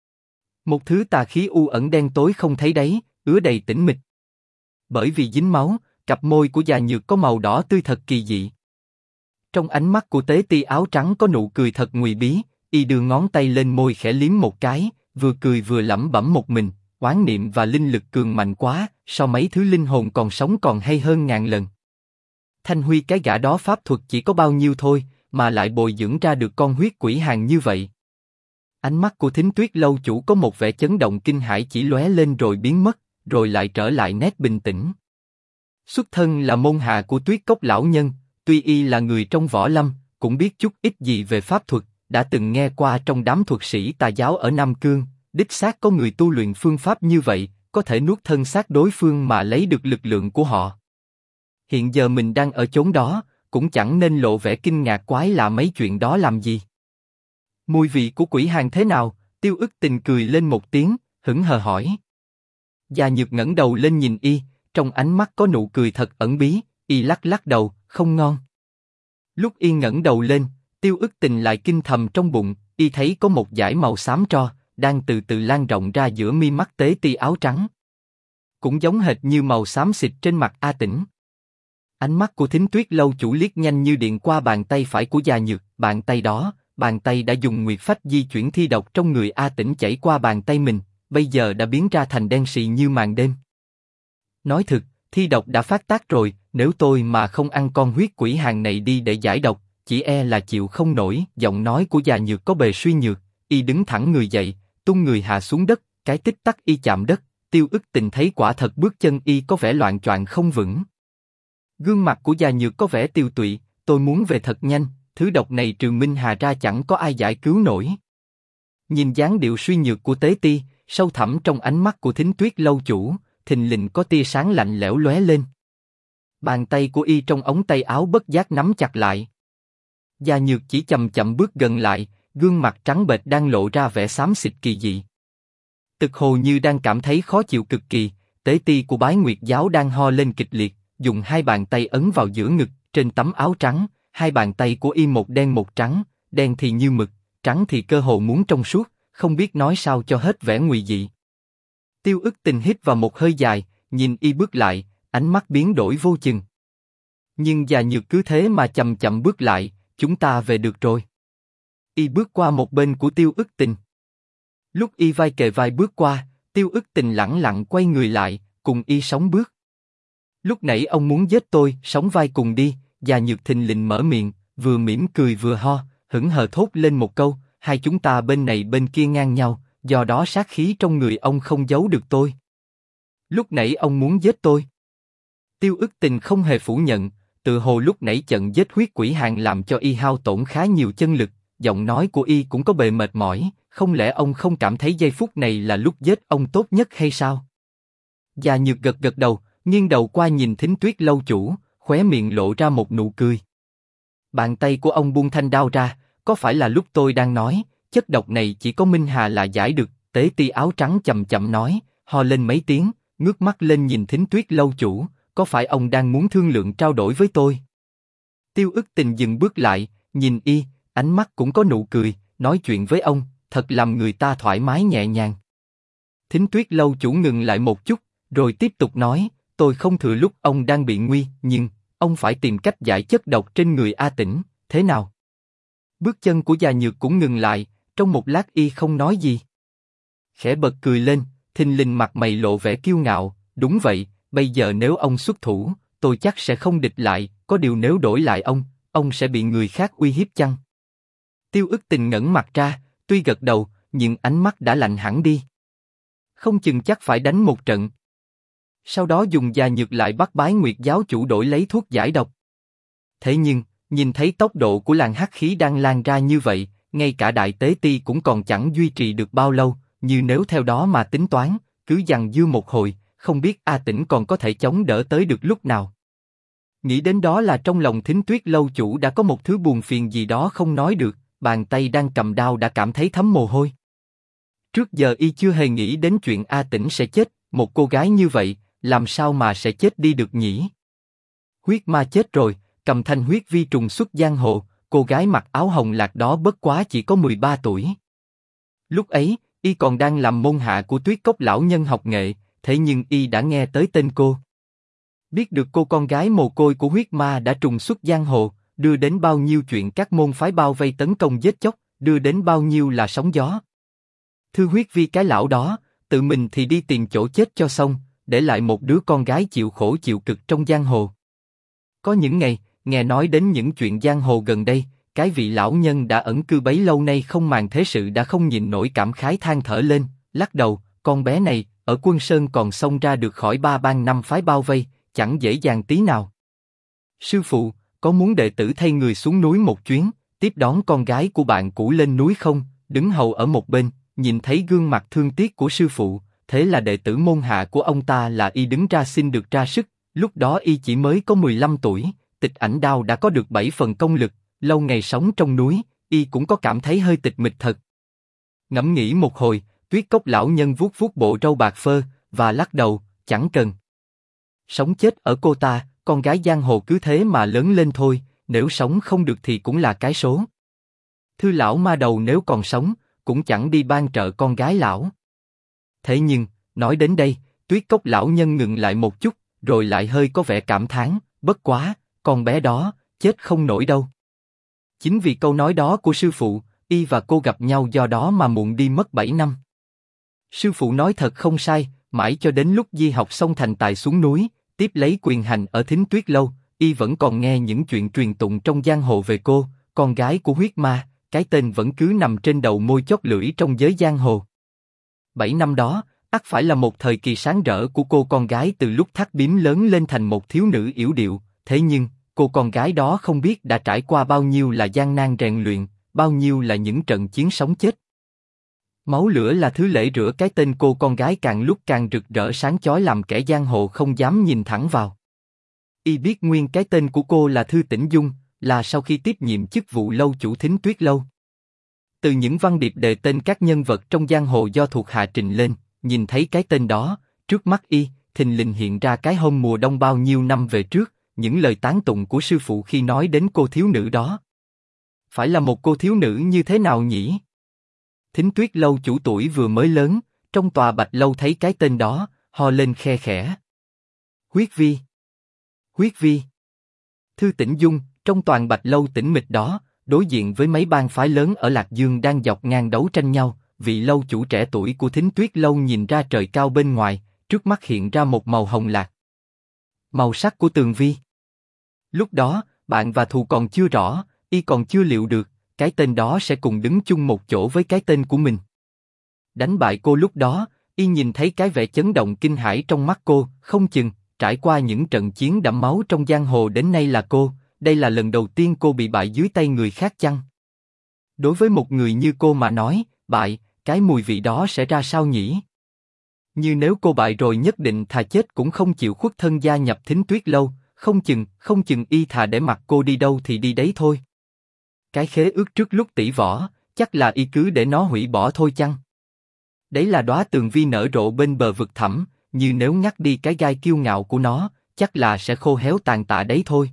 Một thứ tà khí u ẩn đen tối không thấy đáy, ứa đầy tĩnh mịch. Bởi vì dính máu, cặp môi của Già Nhược có màu đỏ tươi thật kỳ dị. Trong ánh mắt của tế ti áo trắng có nụ cười thật ngụy bí, y đưa ngón tay lên môi khẽ liếm một cái, vừa cười vừa lẩm bẩm một mình, oán niệm và linh lực cường mạnh quá, so mấy thứ linh hồn còn sống còn hay hơn ngàn lần. Thanh Huy cái gã đó pháp thuật chỉ có bao nhiêu thôi, mà lại bồi dưỡng ra được con huyết quỷ hàng như vậy. Ánh mắt của Thính Tuyết lâu chủ có một vẻ chấn động kinh hãi chỉ lóe lên rồi biến mất, rồi lại trở lại nét bình tĩnh. Xuất thân là môn hạ của Tuyết Cốc lão nhân, tuy y là người trong võ lâm, cũng biết chút ít gì về pháp thuật, đã từng nghe qua trong đám thuật sĩ tà giáo ở Nam Cương, đích xác có người tu luyện phương pháp như vậy, có thể nuốt thân xác đối phương mà lấy được lực lượng của họ. Hiện giờ mình đang ở chốn đó, cũng chẳng nên lộ vẻ kinh ngạc quái lạ mấy chuyện đó làm gì. Mùi vị của quỷ hàng thế nào? Tiêu Ức Tình cười lên một tiếng, hững hờ hỏi. Già Nhược ngẩng đầu lên nhìn y, trong ánh mắt có nụ cười thật ẩn bí, y lắc lắc đầu, không ngon. Lúc y ngẩng đầu lên, Tiêu Ức Tình lại kinh thầm trong bụng, y thấy có một dải màu xám tro đang từ từ lan rộng ra giữa mi mắt tế ti áo trắng, cũng giống hệt như màu xám xịt trên mặt A Tĩnh. Ánh mắt của Thính Tuyết lâu chủ liếc nhanh như điện qua bàn tay phải của Già Nhược, bàn tay đã dùng nguyệt phách di chuyển thi độc trong người A Tĩnh chảy qua bàn tay mình, bây giờ đã biến ra thành đen sì như màn đêm. Nói thực, thi độc đã phát tác rồi, nếu tôi mà không ăn con huyết quỷ hàng này đi để giải độc, chỉ e là chịu không nổi. Giọng nói của Già Nhược có bề suy nhược, y đứng thẳng người dậy, tung người hạ xuống đất, cái tích tắc y chạm đất, Tiêu Ức Tình thấy quả thật bước chân y có vẻ loạng choạng không vững. Gương mặt của Già Nhược có vẻ tiêu tụy, tôi muốn về thật nhanh, thứ độc này trừ Minh Hà ra chẳng có ai giải cứu nổi. Nhìn dáng điệu suy nhược của Tế Ti, sâu thẳm trong ánh mắt của Thính Tuyết lâu chủ, thình lình có tia sáng lạnh lẽo lóe lên. Bàn tay của y trong ống tay áo bất giác nắm chặt lại. Già Nhược chỉ chậm chậm bước gần lại, gương mặt trắng bệch đang lộ ra vẻ xám xịt kỳ dị. Tực hồ như đang cảm thấy khó chịu cực kỳ, Tế Ti của Bái Nguyệt giáo đang ho lên kịch liệt, dùng hai bàn tay ấn vào giữa ngực, trên tấm áo trắng, hai bàn tay của y một đen một trắng, đen thì như mực, trắng thì cơ hồ muốn trong suốt, không biết nói sao cho hết vẻ ngụy dị. Tiêu Ức Tình hít vào một hơi dài, nhìn y bước lại, ánh mắt biến đổi vô chừng. Nhưng Già Nhược cứ thế mà chậm chậm bước lại, chúng ta về được rồi. Y bước qua một bên của Tiêu Ức Tình. Lúc y vai kề vai bước qua, Tiêu Ức Tình lẳng lặng quay người lại, cùng y sóng bước. Lúc nãy ông muốn giết tôi, sóng vai cùng đi. Già Nhược thình lình mở miệng, vừa mỉm cười vừa ho, hững hờ thốt lên một câu, hai chúng ta bên này bên kia ngang nhau, do đó sát khí trong người ông không giấu được tôi. Lúc nãy ông muốn giết tôi. Tiêu Ức Tình không hề phủ nhận, tự hồ lúc nãy trận giết huyết quỷ hàng làm cho y hao tổn khá nhiều chân lực, giọng nói của y cũng có bề mệt mỏi, không lẽ ông không cảm thấy giây phút này là lúc giết ông tốt nhất hay sao? Già Nhược gật gật đầu, nghiêng đầu qua nhìn Thính Tuyết lâu chủ, khóe miệng lộ ra một nụ cười. Bàn tay của ông buông thanh đao ra, có phải là lúc tôi đang nói, chất độc này chỉ có Minh Hà là giải được, Tế Ti áo trắng chậm chậm nói, ho lên mấy tiếng, ngước mắt lên nhìn Thính Tuyết lâu chủ, có phải ông đang muốn thương lượng trao đổi với tôi? Tiêu Ức Tình dừng bước lại, nhìn y, ánh mắt cũng có nụ cười, nói chuyện với ông, thật làm người ta thoải mái nhẹ nhàng. Thính Tuyết lâu chủ ngừng lại một chút, rồi tiếp tục nói, tôi không thừa lúc ông đang bị nguy, nhưng ông phải tìm cách giải chất độc trên người A Tĩnh, thế nào? Bước chân của Già Nhược cũng ngừng lại, trong một lát y không nói gì. Khẽ bật cười lên, thình lình mặt mày lộ vẻ kiêu ngạo, đúng vậy, bây giờ nếu ông xuất thủ, tôi chắc sẽ không địch lại, có điều nếu đổi lại ông sẽ bị người khác uy hiếp chăng? Tiêu Ức Tình ngẩng mặt ra, tuy gật đầu, nhưng ánh mắt đã lạnh hẳn đi. Không chừng chắc phải đánh một trận. Sau đó dùng già nhược lại bắt Bái Nguyệt giáo chủ đổi lấy thuốc giải độc. Thế nhưng, nhìn thấy tốc độ của làn hắc khí đang lan ra như vậy, ngay cả Đại Tế Ti cũng còn chẳng duy trì được bao lâu, như nếu theo đó mà tính toán, cứ dằng dưa một hồi, không biết A Tĩnh còn có thể chống đỡ tới được lúc nào. Nghĩ đến đó là trong lòng Thính Tuyết lâu chủ đã có một thứ buồn phiền gì đó không nói được, bàn tay đang cầm đao đã cảm thấy thấm mồ hôi. Trước giờ y chưa hề nghĩ đến chuyện A Tĩnh sẽ chết, một cô gái như vậy, làm sao mà sẽ chết đi được nhỉ? Huyết ma chết rồi, cầm thanh huyết vi trùng xuất giang hồ, cô gái mặc áo hồng lạc đó bất quá chỉ có 13 tuổi. Lúc ấy, y còn đang làm môn hạ của Tuyết Cốc lão nhân học nghệ, thế nhưng y đã nghe tới tên cô. Biết được cô con gái mồ côi của huyết ma đã trùng xuất giang hồ, đưa đến bao nhiêu chuyện các môn phái bao vây tấn công giết chóc, đưa đến bao nhiêu là sóng gió. Thư huyết vi cái lão đó, tự mình thì đi tìm chỗ chết cho xong, để lại một đứa con gái chịu khổ chịu cực trong giang hồ. Có những ngày, nghe nói đến những chuyện giang hồ gần đây, cái vị lão nhân đã ẩn cư bấy lâu nay không màng thế sự đã không nhịn nổi cảm khái than thở lên, lắc đầu, con bé này, ở Quân Sơn còn xông ra được khỏi 3 bang 5 phái bao vây, chẳng dễ dàng tí nào. Sư phụ, có muốn đệ tử thay người xuống núi một chuyến, tiếp đón con gái của bạn cũ lên núi không? Đứng hầu ở một bên, nhìn thấy gương mặt thương tiếc của sư phụ, thế là đệ tử môn hạ của ông ta là y đứng ra xin được ra sức. Lúc đó y chỉ mới có 15 tuổi, Tịch Ảnh Đao đã có được 7 phần công lực, lâu ngày sống trong núi, y cũng có cảm thấy hơi tịch mịch thật. Ngẫm nghĩ một hồi, Tuyết Cốc lão nhân vuốt vuốt bộ râu bạc phơ và lắc đầu, chẳng cần. Sống chết ở cô ta, con gái giang hồ cứ thế mà lớn lên thôi, nếu sống không được thì cũng là cái số. Thư lão ma đầu nếu còn sống, cũng chẳng đi ban trợ con gái lão. Thế nhưng, nói đến đây, Tuyết Cốc lão nhân ngừng lại một chút, rồi lại hơi có vẻ cảm thán, bất quá, con bé đó, chết không nổi đâu. Chính vì câu nói đó của sư phụ, y và cô gặp nhau do đó mà muộn đi mất 7 năm. Sư phụ nói thật không sai, mãi cho đến lúc Di học xong thành tài xuống núi, tiếp lấy quyền hành ở Thính Tuyết lâu, y vẫn còn nghe những chuyện truyền tụng trong giang hồ về cô, con gái của huyết ma, cái tên vẫn cứ nằm trên đầu môi chót lưỡi trong giới giang hồ. 7 năm đó, ắt phải là một thời kỳ sáng rỡ của cô con gái từ lúc thắt bím lớn lên thành một thiếu nữ yểu điệu, thế nhưng, cô con gái đó không biết đã trải qua bao nhiêu là gian nan rèn luyện, bao nhiêu là những trận chiến sống chết. Máu lửa là thứ lễ rửa cái tên cô con gái càng lúc càng rực rỡ sáng chói làm kẻ giang hồ không dám nhìn thẳng vào. Y biết nguyên cái tên của cô là Thư Tĩnh Dung, là sau khi tiếp nhiệm chức vụ lâu chủ Thính Tuyết lâu. Từ những văn điệp đề tên các nhân vật trong giang hồ do thuộc hạ trình lên, nhìn thấy cái tên đó, trước mắt y, thình lình hiện ra cái hôm mùa đông bao nhiêu năm về trước, những lời tán tụng của sư phụ khi nói đến cô thiếu nữ đó. Phải là một cô thiếu nữ như thế nào nhỉ? Thính Tuyết lâu chủ tuổi vừa mới lớn, trong tòa Bạch lâu thấy cái tên đó, ho lên khe khẽ. Huyết Vi. Huyết Vi. Thư Tĩnh Dung, trong toàn Bạch lâu tĩnh mịch đó, đối diện với mấy bang phái lớn ở Lạc Dương đang dọc ngang đấu tranh nhau, vị lâu chủ trẻ tuổi của Thính Tuyết lâu nhìn ra trời cao bên ngoài, trước mắt hiện ra một màu hồng lạc. Màu sắc của tường vi. Lúc đó, bạn và thù còn chưa rõ, y còn chưa liệu được, cái tên đó sẽ cùng đứng chung một chỗ với cái tên của mình. Đánh bại cô lúc đó, y nhìn thấy cái vẻ chấn động kinh hãi trong mắt cô, không chừng, trải qua những trận chiến đẫm máu trong giang hồ đến nay là cô, đây là lần đầu tiên cô bị bại dưới tay người khác chăng? Đối với một người như cô mà nói, bại, cái mùi vị đó sẽ ra sao nhỉ? Như nếu cô bại rồi nhất định thà chết cũng không chịu khuất thân gia nhập Thính Tuyết lâu, không chừng y thà để mặc cô đi đâu thì đi đấy thôi. Cái khế ước trước lúc tỷ võ, chắc là y cứ để nó hủy bỏ thôi chăng? Đấy là đóa tường vi nở rộ bên bờ vực thẳm, như nếu ngắt đi cái gai kiêu ngạo của nó, chắc là sẽ khô héo tàn tạ đấy thôi.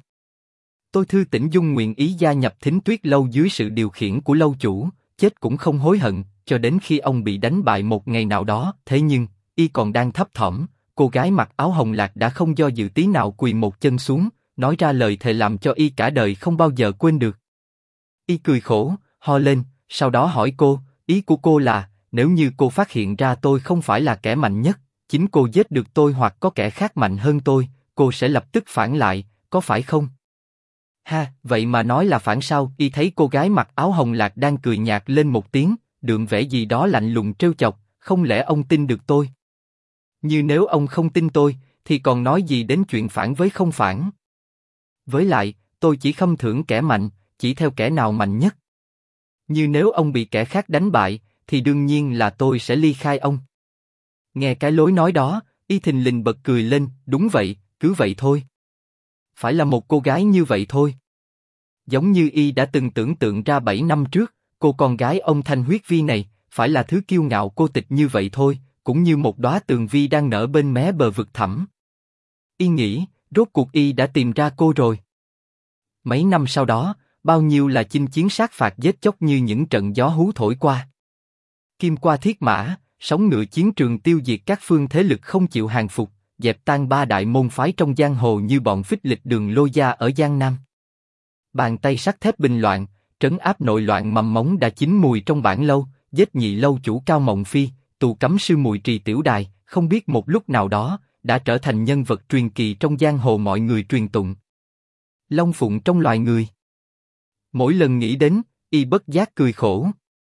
Tôi Thư Tĩnh Dung nguyện ý gia nhập Thính Tuyết lâu dưới sự điều khiển của lâu chủ, chết cũng không hối hận, cho đến khi ông bị đánh bại một ngày nào đó. Thế nhưng, y còn đang thấp thỏm, cô gái mặc áo hồng lạc đã không do dự tí nào quỳ một chân xuống, nói ra lời thề làm cho y cả đời không bao giờ quên được. Y cười khổ, ho lên, sau đó hỏi cô, ý của cô là, nếu như cô phát hiện ra tôi không phải là kẻ mạnh nhất, chính cô giết được tôi hoặc có kẻ khác mạnh hơn tôi, cô sẽ lập tức phản lại, có phải không? Ha, vậy mà nói là phản sao? Y thấy cô gái mặc áo hồng lạc đang cười nhạt lên một tiếng, đượm vẻ gì đó lạnh lùng trêu chọc, không lẽ ông tin được tôi? Như nếu ông không tin tôi, thì còn nói gì đến chuyện phản với không phản? Với lại, tôi chỉ khâm thưởng kẻ mạnh, chỉ theo kẻ nào mạnh nhất. Như nếu ông bị kẻ khác đánh bại, thì đương nhiên là tôi sẽ ly khai ông. Nghe cái lối nói đó, Y thình lình bật cười lên, đúng vậy, cứ vậy thôi. Phải là một cô gái như vậy thôi. Giống như Y đã từng tưởng tượng ra 7 năm trước, cô con gái ông Thanh Huyết Vi này, phải là thứ kiêu ngạo cô tịch như vậy thôi, cũng như một đóa tường vi đang nở bên mé bờ vực thẳm. Y nghĩ, rốt cuộc Y đã tìm ra cô rồi. Mấy năm sau đó, bao nhiêu là chinh chiến sát phạt giết chóc như những trận gió hú thổi qua. Kim qua thiết mã, sóng ngựa chiến trường tiêu diệt các phương thế lực không chịu hàng phục, dẹp tan ba đại môn phái trong giang hồ như bọn phích lịch Đường Lôi Gia ở Giang Nam. Bàn tay sắt thép bình loạn, trấn áp nội loạn mầm móng đã chín mùi trong bản lâu, giết nhị lâu chủ Cao Mộng Phi, tù cấm sư Mùi Trì Tiểu Đài, không biết một lúc nào đó, đã trở thành nhân vật truyền kỳ trong giang hồ mọi người truyền tụng. Long phụng trong loài người. Mỗi lần nghĩ đến, Y bất giác cười khổ.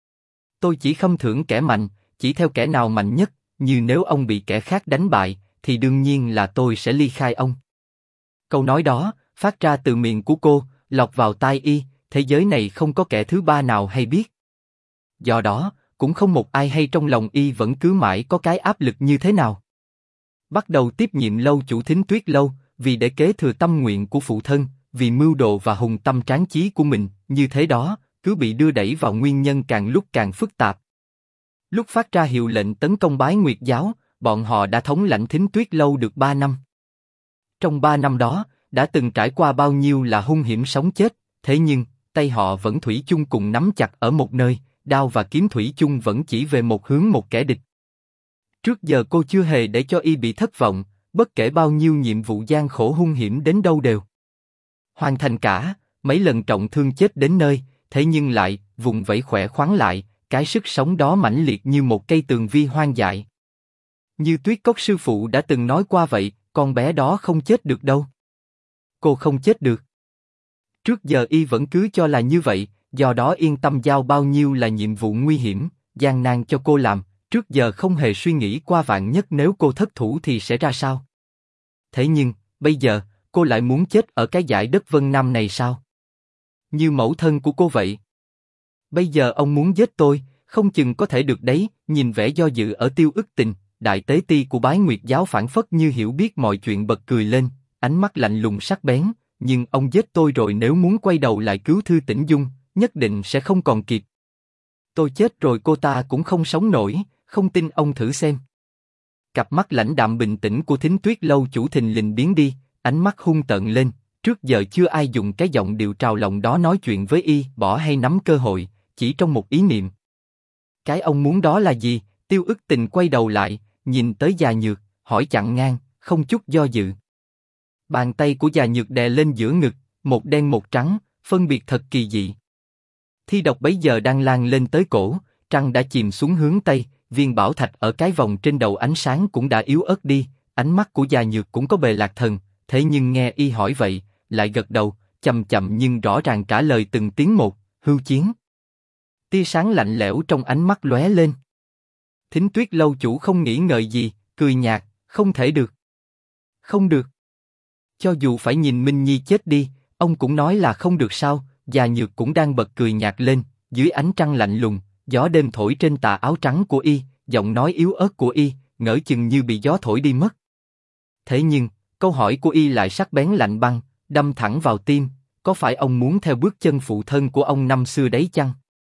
Tôi chỉ khâm thưởng kẻ mạnh, chỉ theo kẻ nào mạnh nhất, như nếu ông bị kẻ khác đánh bại, thì đương nhiên là tôi sẽ ly khai ông. Câu nói đó, phát ra từ miệng của cô, lọt vào tai Y, thế giới này không có kẻ thứ ba nào hay biết. Do đó, cũng không một ai hay trong lòng Y vẫn cứ mãi có cái áp lực như thế nào. Bắt đầu tiếp nhiệm lâu chủ Thính Tuyết Lâu, vì để kế thừa tâm nguyện của phụ thân, vì mưu đồ và hùng tâm tráng chí của mình, như thế đó, cứ bị đưa đẩy vào nguyên nhân càng lúc càng phức tạp. Lúc phát ra hiệu lệnh tấn công Bái Nguyệt Giáo, bọn họ đã thống lãnh Thính Tuyết Lâu được 3 năm. Trong 3 năm đó, đã từng trải qua bao nhiêu là hung hiểm sống chết, thế nhưng, tay họ vẫn thủy chung cùng nắm chặt ở một nơi, đao và kiếm thủy chung vẫn chỉ về một hướng một kẻ địch. Trước giờ cô chưa hề để cho Y bị thất vọng, bất kể bao nhiêu nhiệm vụ gian khổ hung hiểm đến đâu đều hoàn thành cả, mấy lần trọng thương chết đến nơi, thế nhưng lại vùng vẫy khỏe khoắn lại, cái sức sống đó mãnh liệt như một cây tường vi hoang dại. Như Tuyết Cốc sư phụ đã từng nói qua vậy, con bé đó không chết được đâu. Cô không chết được. Trước giờ Y vẫn cứ cho là như vậy, do đó yên tâm giao bao nhiêu là nhiệm vụ nguy hiểm, gian nan cho cô làm, trước giờ không hề suy nghĩ qua vạn nhất nếu cô thất thủ thì sẽ ra sao. Thế nhưng, bây giờ, cô lại muốn chết ở cái dải đất Vân Nam này sao? Như mẫu thân của cô vậy. Bây giờ ông muốn giết tôi, không chừng có thể được đấy. Nhìn vẻ do dự ở Tiêu Ức Tình, đại tế ti của Bái Nguyệt Giáo phảng phất như hiểu biết mọi chuyện bật cười lên, ánh mắt lạnh lùng sắc bén. Nhưng ông giết tôi rồi, nếu muốn quay đầu lại cứu Thư Tĩnh Dung, nhất định sẽ không còn kịp. Tôi chết rồi cô ta cũng không sống nổi, không tin ông thử xem. Cặp mắt lãnh đạm bình tĩnh của Thính Tuyết Lâu chủ thình lình biến đi, ánh mắt hung tợn lên. Trước giờ chưa ai dùng cái giọng điệu trào lòng đó nói chuyện với Y, bỏ hay nắm cơ hội, chỉ trong một ý niệm. Cái ông muốn đó là gì? Tiêu Ức Tình quay đầu lại, nhìn tới Già Nhược, hỏi chặn ngang, không chút do dự. Bàn tay của Già Nhược đè lên giữa ngực, một đen một trắng, phân biệt thật kỳ dị. Thi độc bấy giờ đang lan lên tới cổ, trăng đã chìm xuống hướng tây, viên bảo thạch ở cái vòng trên đầu ánh sáng cũng đã yếu ớt đi, ánh mắt của Già Nhược cũng có bề lạc thần, thế nhưng nghe Y hỏi vậy, lại gật đầu, chậm chậm nhưng rõ ràng trả lời từng tiếng một, hưu chiến. Tia sáng lạnh lẽo trong ánh mắt lóe lên. Thính Tuyết Lâu chủ không nghĩ ngợi gì, cười nhạt, không thể được. Không được. Cho dù phải nhìn Minh Nhi chết đi, ông cũng nói là không được sao? Già Nhược cũng đang bật cười nhạt lên, dưới ánh trăng lạnh lùng, gió đêm thổi trên tà áo trắng của Y, giọng nói yếu ớt của Y, ngỡ chừng như bị gió thổi đi mất. Thế nhưng, câu hỏi của Y lại sắc bén lạnh băng, đâm thẳng vào tim, có phải ông muốn theo bước chân phụ thân của ông năm xưa đấy chăng?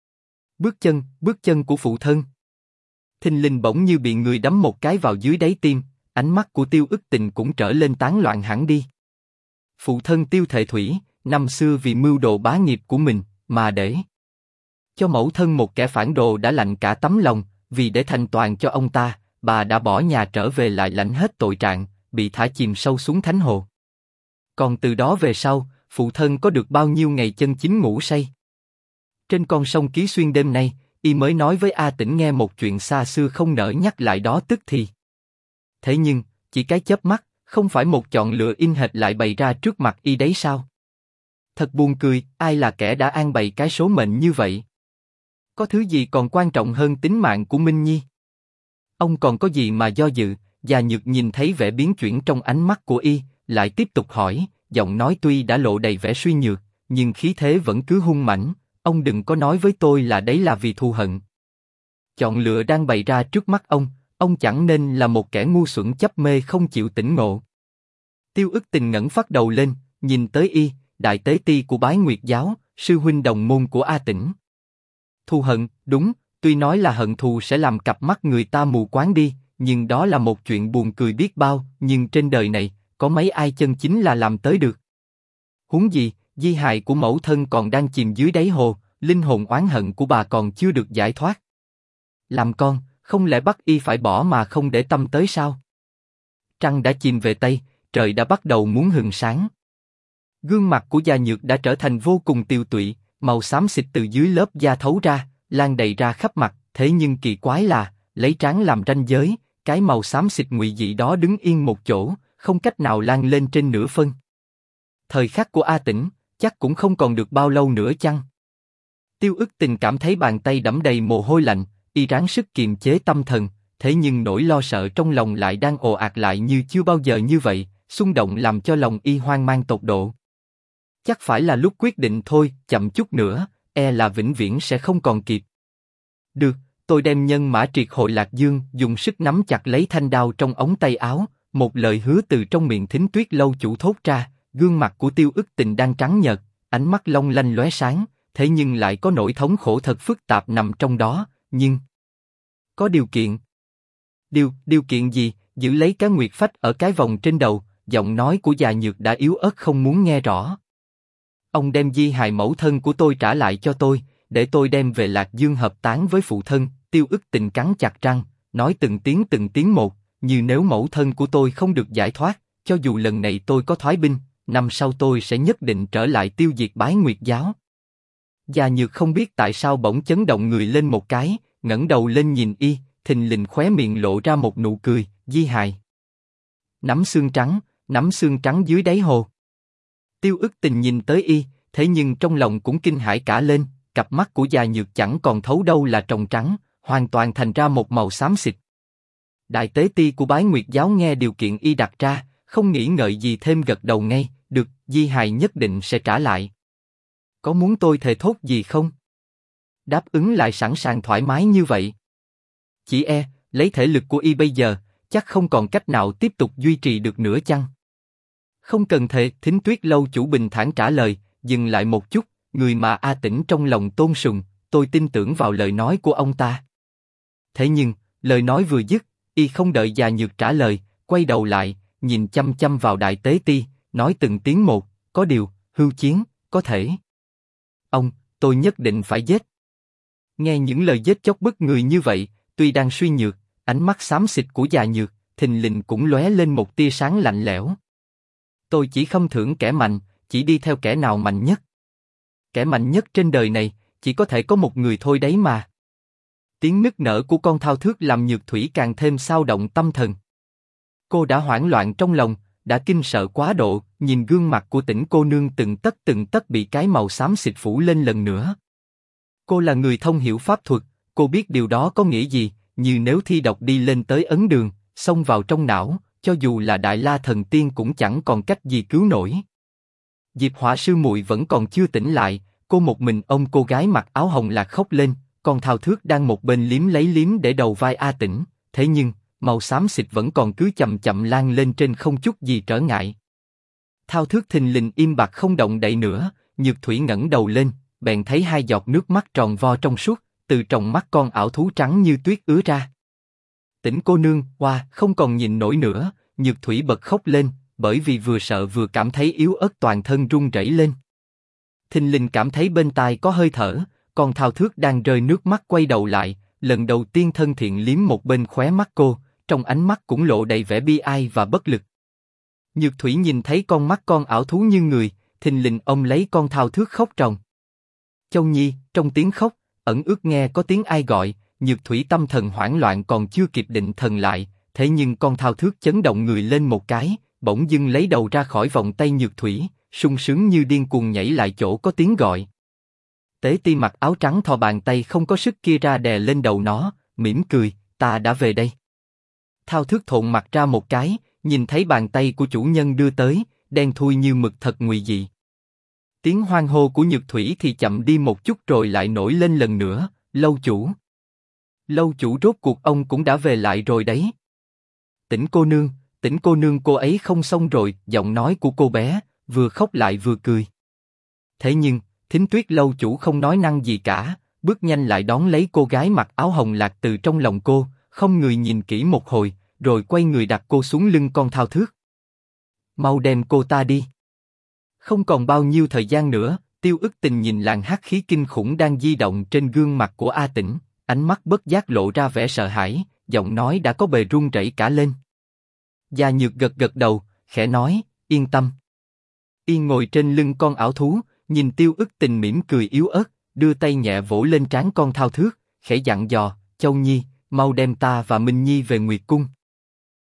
Bước chân của phụ thân. Thình lình bỗng như bị người đấm một cái vào dưới đáy tim, ánh mắt của Tiêu Ức Tình cũng trở lên tán loạn hẳn đi. Phụ thân Tiêu Thệ Thủy, năm xưa vì mưu đồ bá nghiệp của mình, mà để cho mẫu thân một kẻ phản đồ đã lạnh cả tấm lòng, vì để thành toàn cho ông ta, bà đã bỏ nhà trở về lại lãnh hết tội trạng, bị thả chìm sâu xuống thánh hồ. Còn từ đó về sau, phụ thân có được bao nhiêu ngày chân chính ngủ say? Trên con sông Ký Xuyên đêm nay, y mới nói với A Tĩnh nghe một chuyện xa xưa không nỡ nhắc lại đó tức thì. Thế nhưng, chỉ cái chớp mắt, không phải một chọn lựa in hệt lại bày ra trước mặt y đấy sao? Thật buồn cười, ai là kẻ đã an bày cái số mệnh như vậy? Có thứ gì còn quan trọng hơn tính mạng của Minh Nhi? Ông còn có gì mà do dự? Già Nhược nhìn thấy vẻ biến chuyển trong ánh mắt của y, lại tiếp tục hỏi, giọng nói tuy đã lộ đầy vẻ suy nhược, nhưng khí thế vẫn cứ hung mãnh. Ông đừng có nói với tôi là đấy là vì thù hận. Chọn lựa đang bày ra trước mắt ông chẳng nên là một kẻ ngu xuẩn chấp mê không chịu tỉnh ngộ. Tiêu Ức Tình ngẩng phát đầu lên, nhìn tới y, đại tế ti của Bái Nguyệt giáo, sư huynh đồng môn của A Tĩnh. Thù hận, đúng, tuy nói là hận thù sẽ làm cặp mắt người ta mù quáng đi, nhưng đó là một chuyện buồn cười biết bao. Nhưng trên đời này, có mấy ai chân chính là làm tới được? Huống gì, di hại của mẫu thân còn đang chìm dưới đáy hồ, linh hồn oán hận của bà còn chưa được giải thoát. Làm con, không lẽ bắt y phải bỏ mà không để tâm tới sao? Trăng đã chìm về Tây, trời đã bắt đầu muốn hừng sáng. Gương mặt của Già Nhược đã trở thành vô cùng tiều tụy, màu xám xịt từ dưới lớp da thấu ra, lan đầy ra khắp mặt. Thế nhưng kỳ quái là, lấy trán làm ranh giới, cái màu xám xịt ngụy dị đó đứng yên một chỗ, không cách nào lan lên trên nửa phân. Thời khắc của A Tĩnh, chắc cũng không còn được bao lâu nữa chăng? Tiêu Ức Tình cảm thấy bàn tay đẫm đầy mồ hôi lạnh, y ráng sức kiềm chế tâm thần, thế nhưng nỗi lo sợ trong lòng lại đang ồ ạt lại như chưa bao giờ như vậy, xung động làm cho lòng y hoang mang tột độ. Chắc phải là lúc quyết định thôi, chậm chút nữa, e là vĩnh viễn sẽ không còn kịp. Được, tôi đem nhân mã triệt hội Lạc Dương, dùng sức nắm chặt lấy thanh đao trong ống tay áo, một lời hứa từ trong miệng Thính Tuyết lâu chủ thốt ra. Gương mặt của Tiêu Ức Tình đang trắng nhợt, ánh mắt long lanh lóe sáng, thế nhưng lại có nỗi thống khổ thật phức tạp nằm trong đó. Nhưng có điều kiện. Điều kiện gì? Giữ lấy cái nguyệt phách ở cái vòng trên đầu. Giọng nói của Già Nhược đã yếu ớt không muốn nghe rõ. Ông đem di hài mẫu thân của tôi trả lại cho tôi, để tôi đem về Lạc Dương hợp táng với phụ thân. Tiêu Ức Tình cắn chặt răng, nói từng tiếng một, như nếu mẫu thân của tôi không được giải thoát, cho dù lần này tôi có thoái binh, năm sau tôi sẽ nhất định trở lại tiêu diệt Bái Nguyệt giáo. Già Nhược không biết tại sao bỗng chấn động người lên một cái, ngẩng đầu lên nhìn y, thình lình khóe miệng lộ ra một nụ cười. Di hài. Nắm xương trắng dưới đáy hồ. Tiêu Ức Tình nhìn tới y, thế nhưng trong lòng cũng kinh hãi cả lên, cặp mắt của Già Nhược chẳng còn thấu đâu là tròng trắng, hoàn toàn thành ra một màu xám xịt. Đại tế ti của Bái Nguyệt giáo nghe điều kiện y đặt ra, không nghĩ ngợi gì thêm gật đầu ngay. Được, di hài nhất định sẽ trả lại. Có muốn tôi thề thốt gì không? Đáp ứng lại sẵn sàng thoải mái như vậy. Chỉ lấy thể lực của y bây giờ, chắc không còn cách nào tiếp tục duy trì được nữa chăng? Không cần thề. Thính Tuyết lâu chủ bình thản trả lời. Dừng lại một chút, người mà A Tĩnh trong lòng tôn sùng, tôi tin tưởng vào lời nói của ông ta. Thế nhưng, lời nói vừa dứt, y không đợi Già Nhược trả lời, quay đầu lại, nhìn chăm chăm vào đại tế ti, nói từng tiếng một. Có điều, hưu chiến, có thể. Tôi nhất định phải giết. Nghe những lời giết chóc bức người như vậy, tuy đang suy nhược, ánh mắt xám xịt của Già Nhược, thình lình cũng lóe lên một tia sáng lạnh lẽo. Tôi chỉ khâm thưởng kẻ mạnh, chỉ đi theo kẻ nào mạnh nhất. Kẻ mạnh nhất trên đời này, chỉ có thể có một người thôi đấy mà. Tiếng nức nở của con thao thước làm Nhược Thủy càng thêm xao động tâm thần. Cô đã hoảng loạn trong lòng, đã kinh sợ quá độ, nhìn gương mặt của Tĩnh cô nương từng tấc bị cái màu xám xịt phủ lên lần nữa. Cô là người thông hiểu pháp thuật, cô biết điều đó có nghĩa gì, như nếu thi độc đi lên tới ấn đường, xông vào trong não, cho dù là Đại La thần tiên cũng chẳng còn cách gì cứu nổi. Diệp Hỏa sư muội vẫn còn chưa tỉnh lại, cô một mình ôm cô gái mặc áo hồng lạc khóc lên, còn thao thước đang một bên liếm để đầu vai A Tĩnh, thế nhưng màu xám xịt vẫn còn cứ chậm chậm lan lên trên không chút gì trở ngại. Thao thước thình lình im bặt không động đậy nữa, Nhược Thủy ngẩng đầu lên, bèn thấy hai giọt nước mắt tròn vo trong suốt, từ trong mắt con ảo thú trắng như tuyết ứa ra. Tĩnh cô nương, không còn nhìn nổi nữa, Nhược Thủy bật khóc lên, bởi vì vừa sợ vừa cảm thấy yếu ớt toàn thân run rẩy lên. Thình lình cảm thấy bên tai có hơi thở, con thao thước đang rơi nước mắt quay đầu lại, lần đầu tiên thân thiện liếm một bên khóe mắt cô, trong ánh mắt cũng lộ đầy vẻ bi ai và bất lực. Nhược Thủy nhìn thấy con mắt con ảo thú như người, thình lình ôm lấy con thao thước khóc ròng. Châu Nhi, trong tiếng khóc, ẩn ước nghe có tiếng ai gọi, Nhược Thủy tâm thần hoảng loạn còn chưa kịp định thần lại, thế nhưng con thao thước chấn động người lên một cái, bỗng dưng lấy đầu ra khỏi vòng tay Nhược Thủy, sung sướng như điên cuồng nhảy lại chỗ có tiếng gọi. Tế Ti mặc áo trắng thò bàn tay không có sức kia ra đè lên đầu nó, mỉm cười, ta đã về đây. Thao thước thộn mặt ra một cái, nhìn thấy bàn tay của chủ nhân đưa tới, đen thui như mực thật ngụy dị. Tiếng hoan hô của Nhược Thủy thì chậm đi một chút rồi lại nổi lên lần nữa, lâu chủ. Lâu chủ rốt cuộc ông cũng đã về lại rồi đấy. Tỉnh cô nương cô ấy không xong rồi, giọng nói của cô bé, vừa khóc lại vừa cười. Thế nhưng, Thính Tuyết lâu chủ không nói năng gì cả, bước nhanh lại đón lấy cô gái mặc áo hồng lạc từ trong lòng cô, không người nhìn kỹ một hồi, rồi quay người đặt cô xuống lưng con thao thước. Mau đem cô ta đi. Không còn bao nhiêu thời gian nữa, Tiêu Ức Tình nhìn làn hắc khí kinh khủng đang di động trên gương mặt của A Tĩnh, ánh mắt bất giác lộ ra vẻ sợ hãi, giọng nói đã có bề run rẩy cả lên. Gia Nhược gật gật đầu, khẽ nói, yên tâm. Yên ngồi trên lưng con ảo thú, nhìn Tiêu Ức Tình mỉm cười yếu ớt, đưa tay nhẹ vỗ lên trán con thao thước, khẽ dặn dò, Châu Nhi, mau đem ta và Minh Nhi về Nguyệt Cung.